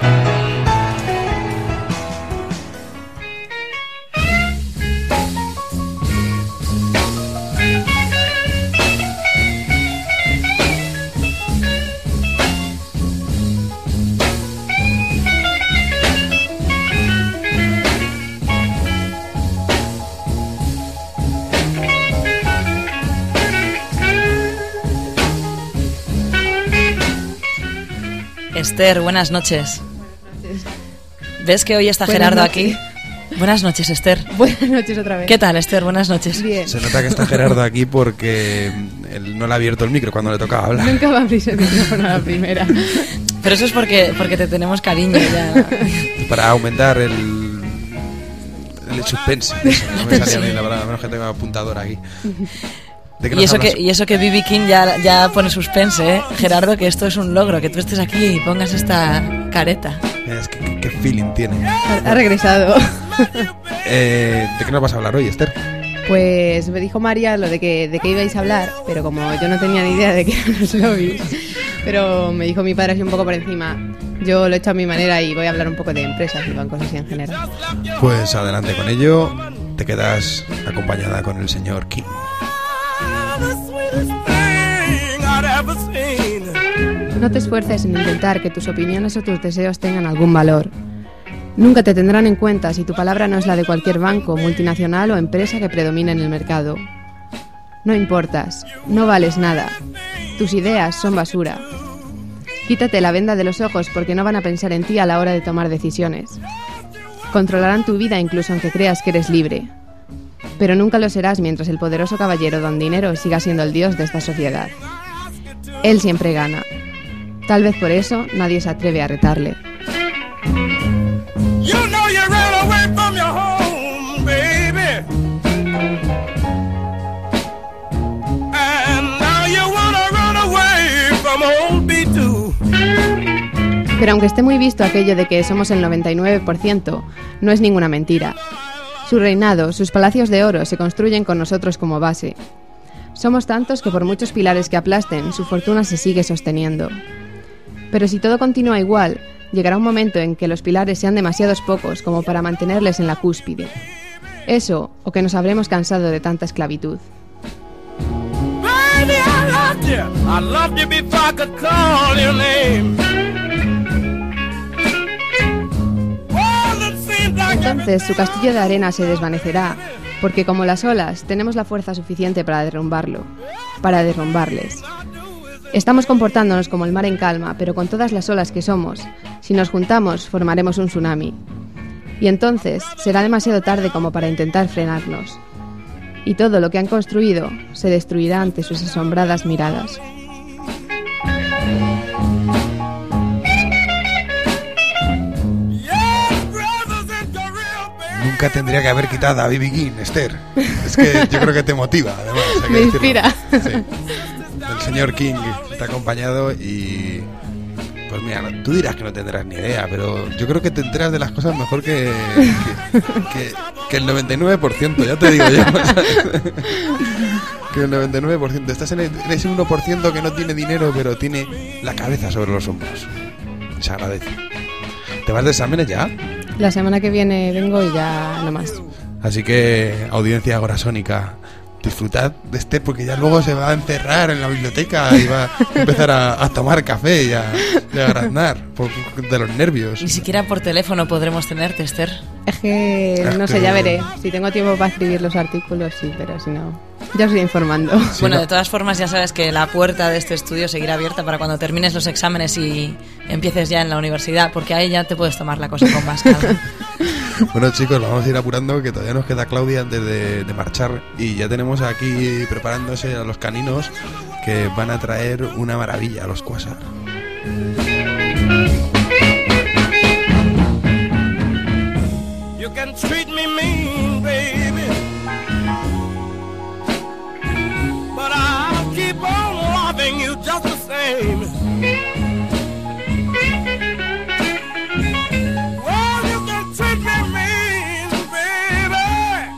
Esther, buenas noches. ¿Ves que hoy está Buenas Gerardo noches. aquí? Buenas noches, Esther. Buenas noches otra vez. ¿Qué tal, Esther? Buenas noches. Bien. Se nota que está Gerardo aquí porque él no le ha abierto el micro cuando le tocaba hablar. Nunca va a abrirse el micrófono a la primera. Pero eso es porque, porque te tenemos cariño ya. Para aumentar el, el suspense. Eso, no me salía bien la palabra, a menos que tenga apuntador aquí. ¿De qué Y nos eso, hablas? que, y eso que B B King ya, ya pone suspense, ¿eh? Gerardo, que esto es un logro, que tú estés aquí y pongas esta careta. Es que, que- qué feeling tiene. Ha, ha regresado. Eh, ¿De qué nos vas a hablar hoy, Esther? Pues me dijo María lo de que, de que ibais a hablar, pero como yo no tenía ni idea de qué eran los lobbies, pero me dijo mi padre así un poco por encima, yo lo he hecho a mi manera y voy a hablar un poco de empresas y bancos así en general. Pues adelante con ello. Te quedas acompañada con el señor King. No te esfuerces en intentar que tus opiniones o tus deseos tengan algún valor. Nunca te tendrán en cuenta si tu palabra no es la de cualquier banco, multinacional o empresa que predomine en el mercado. No importas, no vales nada. Tus ideas son basura. Quítate la venda de los ojos porque no van a pensar en ti a la hora de tomar decisiones. Controlarán tu vida incluso aunque creas que eres libre. Pero nunca lo serás mientras el poderoso caballero Don Dinero siga siendo el dios de esta sociedad. Él siempre gana. Tal vez por eso nadie se atreve a retarle. You know you ran away from your home, baby. And now you wanna run away from old B two. Pero aunque esté muy visto aquello de que somos el noventa y nueve por ciento, no es ninguna mentira. Su reinado, sus palacios de oro se construyen con nosotros como base. Somos tantos que por muchos pilares que aplasten, su fortuna se sigue sosteniendo. Pero si todo continúa igual, llegará un momento en que los pilares sean demasiados pocos como para mantenerles en la cúspide. Eso, o que nos habremos cansado de tanta esclavitud. Baby, I loved you. I loved you before I could call your name. Well, it seems like Entonces su castillo de arena se desvanecerá, porque como las olas, tenemos la fuerza suficiente para derrumbarlo, para derrumbarles. Estamos comportándonos como el mar en calma, pero con todas las olas que somos, si nos juntamos formaremos un tsunami. Y entonces será demasiado tarde como para intentar frenarnos. Y todo lo que han construido se destruirá ante sus asombradas miradas. Nunca tendría que haber quitado a B B King, Esther. Es que yo creo que te motiva, además. hay que Me decirlo. inspira. Sí. El señor King te ha acompañado y... Pues mira, tú dirás que no tendrás ni idea, pero yo creo que te enteras de las cosas mejor que, que, que, que el noventa y nueve por ciento, ya te digo yo. Que el noventa y nueve por ciento. Estás en, el- en ese uno por ciento que no tiene dinero, pero tiene la cabeza sobre los hombros. Se agradece. ¿Te vas de exámenes ya? La semana que viene vengo y ya no más. Así que, audiencia agorasónica, disfrutad de este porque ya luego se va a encerrar en la biblioteca y va a empezar a, a tomar café y a, y a graznar por- de los nervios. Ni siquiera por teléfono podremos tenerte, Esther. Es que no sé, ya veré. Si tengo tiempo para escribir los artículos, sí, pero si no, ya os iré informando. Bueno, de todas formas ya sabes que la puerta de este estudio seguirá abierta para cuando termines los exámenes y empieces ya en la universidad, porque ahí ya te puedes tomar la cosa con más calma. Bueno, chicos, vamos a ir apurando que todavía nos queda Claudia antes de, de marchar y ya tenemos aquí preparándose a los caninos que van a traer una maravilla a los Quasar. You can treat me mean, baby, but I'll keep on loving you just the same. Well, you can treat me mean, baby,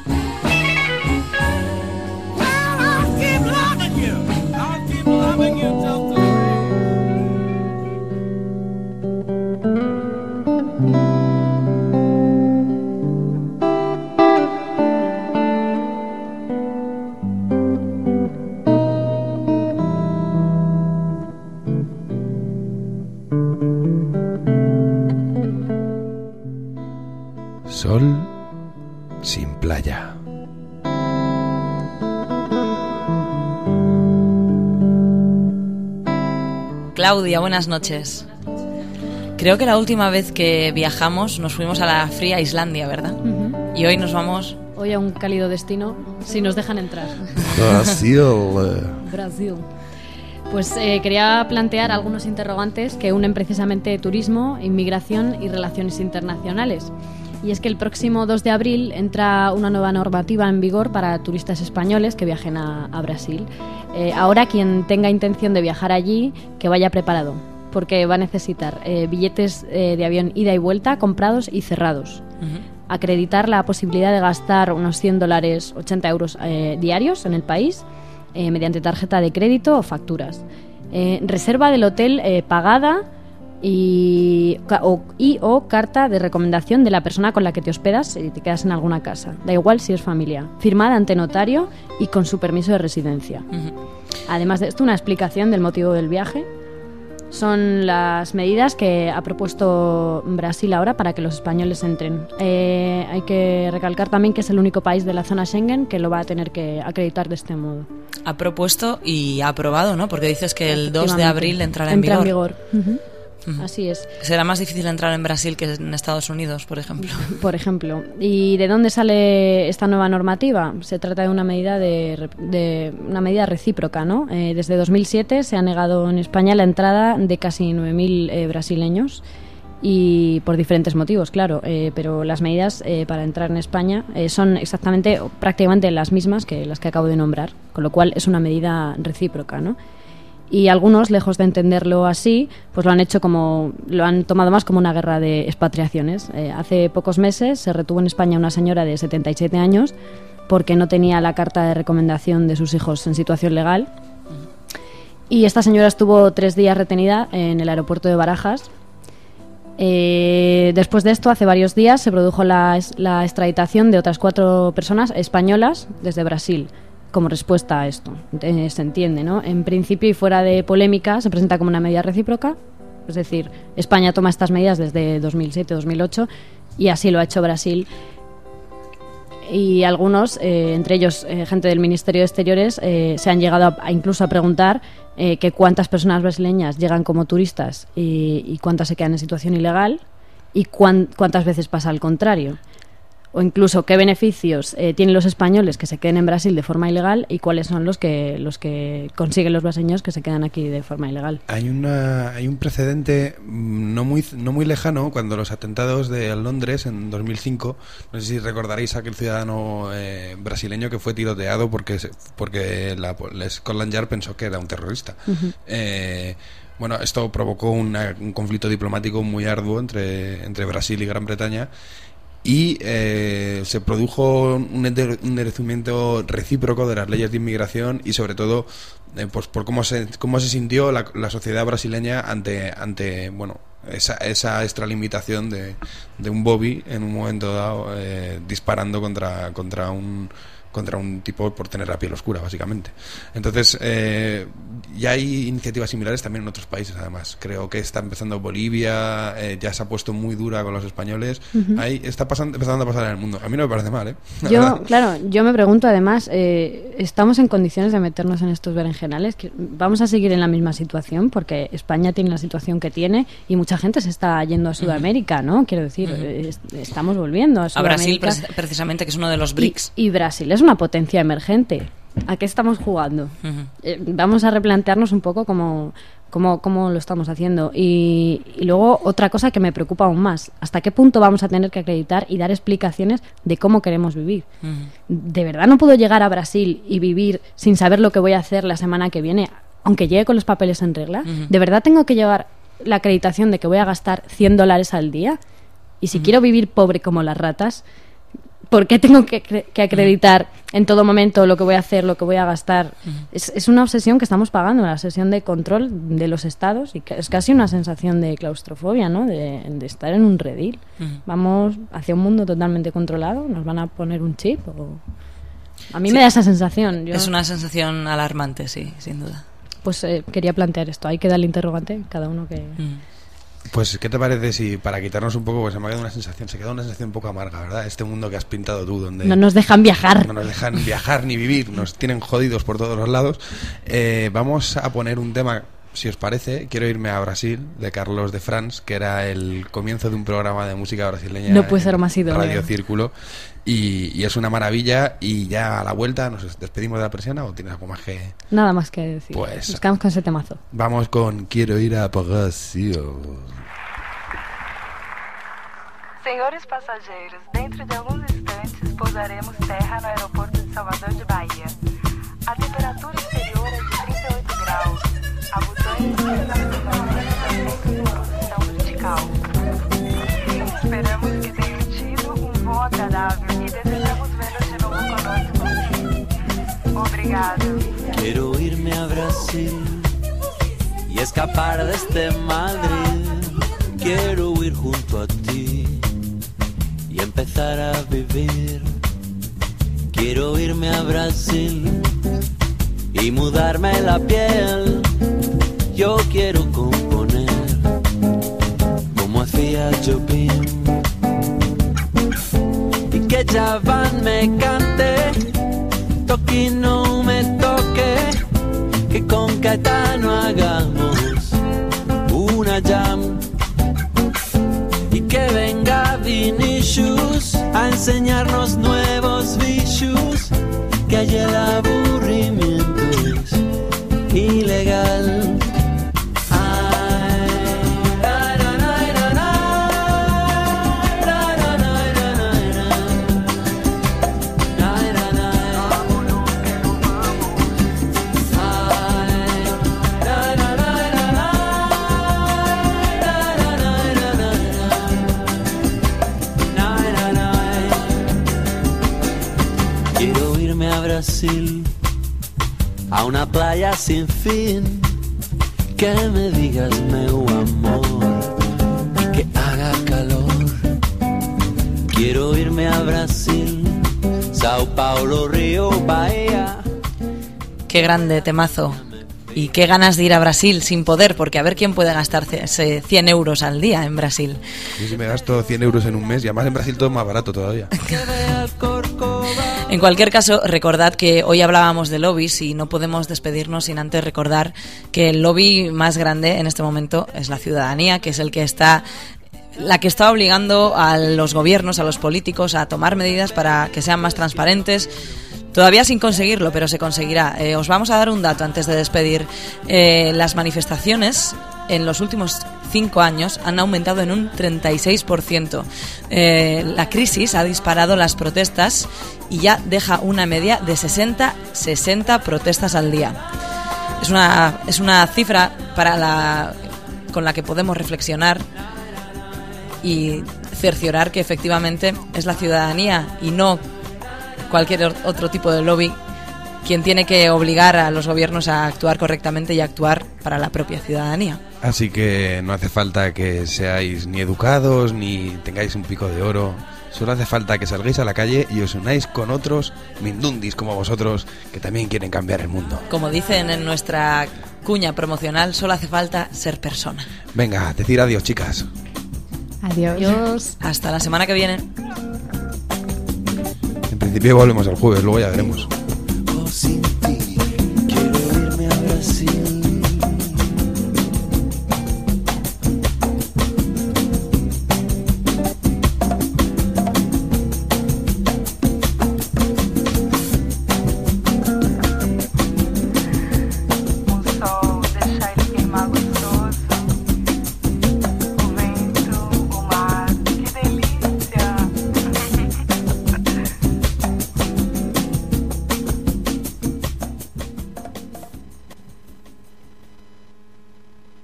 well, I'll keep loving you. I'll keep loving you just the same. Sol sin playa. Claudia, buenas noches. Creo que la última vez que viajamos nos fuimos a la fría Islandia, ¿verdad? Uh-huh. Y hoy nos vamos... Hoy a un cálido destino, si nos dejan entrar. Brasil. Brasil. Pues eh, quería plantear algunos interrogantes que unen precisamente turismo, inmigración y relaciones internacionales. Y es que el próximo dos de abril entra una nueva normativa en vigor para turistas españoles que viajen a, a Brasil. Eh, ahora quien tenga intención de viajar allí, que vaya preparado, porque va a necesitar eh, billetes eh, de avión ida y vuelta comprados y cerrados. Uh-huh. Acreditar la posibilidad de gastar unos cien dólares, ochenta euros eh, diarios en el país, eh, mediante tarjeta de crédito o facturas. Eh, reserva del hotel eh, pagada y o, y o carta de recomendación de la persona con la que te hospedas si te quedas en alguna casa. Da igual si es familia. Firmada ante notario y con su permiso de residencia. Uh-huh. Además de esto, una explicación del motivo del viaje. Son las medidas que ha propuesto Brasil ahora para que los españoles entren. Eh, hay que recalcar también que es el único país de la zona Schengen que lo va a tener que acreditar de este modo. Ha propuesto y ha aprobado, ¿no? Porque dices que el dos de abril entrará en Entra vigor. En vigor. Uh-huh. Uh-huh. Así es. Será más difícil entrar en Brasil que en Estados Unidos, por ejemplo. Por ejemplo. ¿Y de dónde sale esta nueva normativa? Se trata de una medida de, de una medida recíproca, ¿no? Eh, desde dos mil siete se ha negado en España la entrada de casi nueve mil eh, brasileños y por diferentes motivos, claro. Eh, pero las medidas eh, para entrar en España eh, son exactamente, o prácticamente las mismas que las que acabo de nombrar, con lo cual es una medida recíproca, ¿no? Y algunos, lejos de entenderlo así, pues lo han hecho como, lo han tomado más como una guerra de expatriaciones. Eh, hace pocos meses se retuvo en España una señora de setenta y siete años porque no tenía la carta de recomendación de sus hijos en situación legal. Y esta señora estuvo tres días retenida en el aeropuerto de Barajas. Eh, después de esto, hace varios días, se produjo la, la extraditación de otras cuatro personas españolas desde Brasil. Como respuesta a esto, eh, se entiende, ¿no? En principio y fuera de polémica, se presenta como una medida recíproca, es decir, España toma estas medidas desde dos mil siete dos mil ocho y así lo ha hecho Brasil. Y algunos, eh, entre ellos eh, gente del Ministerio de Exteriores, eh, se han llegado a, a incluso a preguntar eh, que cuántas personas brasileñas llegan como turistas y, y cuántas se quedan en situación ilegal y cuán, cuántas veces pasa al contrario. O incluso qué beneficios eh, tienen los españoles que se queden en Brasil de forma ilegal y cuáles son los que los que consiguen los brasileños que se quedan aquí de forma ilegal. Hay una hay un precedente no muy no muy lejano cuando los atentados de Londres en dos mil cinco, no sé si recordaréis a aquel ciudadano eh, brasileño que fue tiroteado porque porque la, la Scotland Yard pensó que era un terrorista. Uh-huh. Eh, Bueno, esto provocó una, un conflicto diplomático muy arduo entre entre Brasil y Gran Bretaña. Y eh, se produjo un endurecimiento recíproco de las leyes de inmigración y sobre todo eh, pues por cómo se cómo se sintió la, la sociedad brasileña ante ante bueno esa esa extralimitación de, de un Bobby en un momento dado eh, disparando contra contra un contra un tipo por tener la piel oscura, básicamente. Entonces, eh, ya hay iniciativas similares también en otros países, además. Creo que está empezando Bolivia, eh, ya se ha puesto muy dura con los españoles. Uh-huh. Ahí está pasando, empezando a pasar en el mundo. A mí no me parece mal, ¿eh? La yo, verdad. Claro, yo me pregunto, además, eh, ¿estamos en condiciones de meternos en estos berenjenales? ¿Vamos a seguir en la misma situación? Porque España tiene la situación que tiene y mucha gente se está yendo a Sudamérica, ¿no? Quiero decir, uh-huh. eh, estamos volviendo a Sudamérica. A Brasil, precisamente, que es uno de los B R I C S. Y, y Brasil es una potencia emergente. ¿A qué estamos jugando? Uh-huh. Eh, vamos a replantearnos un poco cómo, cómo, cómo lo estamos haciendo. Y, y luego otra cosa que me preocupa aún más. ¿Hasta qué punto vamos a tener que acreditar y dar explicaciones de cómo queremos vivir? Uh-huh. ¿De verdad no puedo llegar a Brasil y vivir sin saber lo que voy a hacer la semana que viene, aunque llegue con los papeles en regla? Uh-huh. ¿De verdad tengo que llevar la acreditación de que voy a gastar cien dólares al día? Y si uh-huh. quiero vivir pobre como las ratas, ¿por qué tengo que, que acreditar en todo momento lo que voy a hacer, lo que voy a gastar? Uh-huh. Es, es una obsesión que estamos pagando, una obsesión de control de los estados y que es casi una sensación de claustrofobia, ¿no? De, de estar en un redil. Uh-huh. Vamos hacia un mundo totalmente controlado, nos van a poner un chip. O... A mí sí. me da esa sensación. Yo... Es una sensación alarmante, sí, sin duda. Pues eh, quería plantear esto, hay que darle interrogante cada uno que... Uh-huh. Pues, ¿qué te parece si para quitarnos un poco, pues se me ha quedado una sensación, se queda una sensación un poco amarga, ¿verdad? Este mundo que has pintado tú, donde no nos dejan viajar. No nos dejan viajar ni vivir, nos tienen jodidos por todos los lados. Eh, vamos a poner un tema si os parece, quiero irme a Brasil, de Carlos de France, que era el comienzo de un programa de música brasileña. No puede ser más idóneo. Radio Círculo. Y, y es una maravilla. Y ya a la vuelta, ¿nos despedimos de la persiana o tienes algo más que...? Nada más que decir. Pues nos quedamos con ese temazo. Vamos con Quiero ir a Brasil. Senhores passageiros, dentro de alguns instantes pousaremos terra no aeroporto de Salvador de Bahia. A temperatura exterior é de trinta e oito graus. A botânia de posição vertical. Esperamos que tenham tido um voo agradável e desejamos vê-los de novo conosco. Obrigado. Quiero irme a Brasil y escapar de este Madrid. Quiero ir junto a ti y empezar a vivir. Quiero irme a Brasil y mudarme la piel. Yo quiero componer como hacía Chopin y que Chavan me cante, Toqui no me toque, que con Caetano hagamos una jam. Y que venga Vinicius a enseñarnos nuevos vicios, que haya el aburrimiento es ilegal. Brasil, a una playa sin fin, que me digas meu amor y que haga calor. Quiero irme a Brasil, Sao Paulo, Río, Bahía. Qué grande temazo. Y qué ganas de ir a Brasil sin poder, porque a ver quién puede gastarse cien euros al día en Brasil. Yo si me gasto cien euros en un mes, y además en Brasil todo es más barato todavía. En cualquier caso, recordad que hoy hablábamos de lobbies y no podemos despedirnos sin antes recordar que el lobby más grande en este momento es la ciudadanía, que es el que está... la que está obligando a los gobiernos, a los políticos, a tomar medidas para que sean más transparentes. Todavía sin conseguirlo, pero se conseguirá. Eh, os vamos a dar un dato antes de despedir. Eh, las manifestaciones en los últimos cinco años han aumentado en un treinta y seis por ciento. Eh, la crisis ha disparado las protestas y ya deja una media de sesenta, sesenta protestas al día. Es una, es una cifra para la, con la que podemos reflexionar y cerciorar que efectivamente es la ciudadanía y no cualquier otro tipo de lobby quien tiene que obligar a los gobiernos a actuar correctamente y actuar para la propia ciudadanía. Así que no hace falta que seáis ni educados ni tengáis un pico de oro. Solo hace falta que salgáis a la calle y os unáis con otros mindundis como vosotros que también quieren cambiar el mundo. Como dicen en nuestra cuña promocional, solo hace falta ser persona. Venga, decir adiós, chicas. Adiós. Adiós. Hasta la semana que viene. En principio volvemos el jueves, luego ya veremos. Sin ti.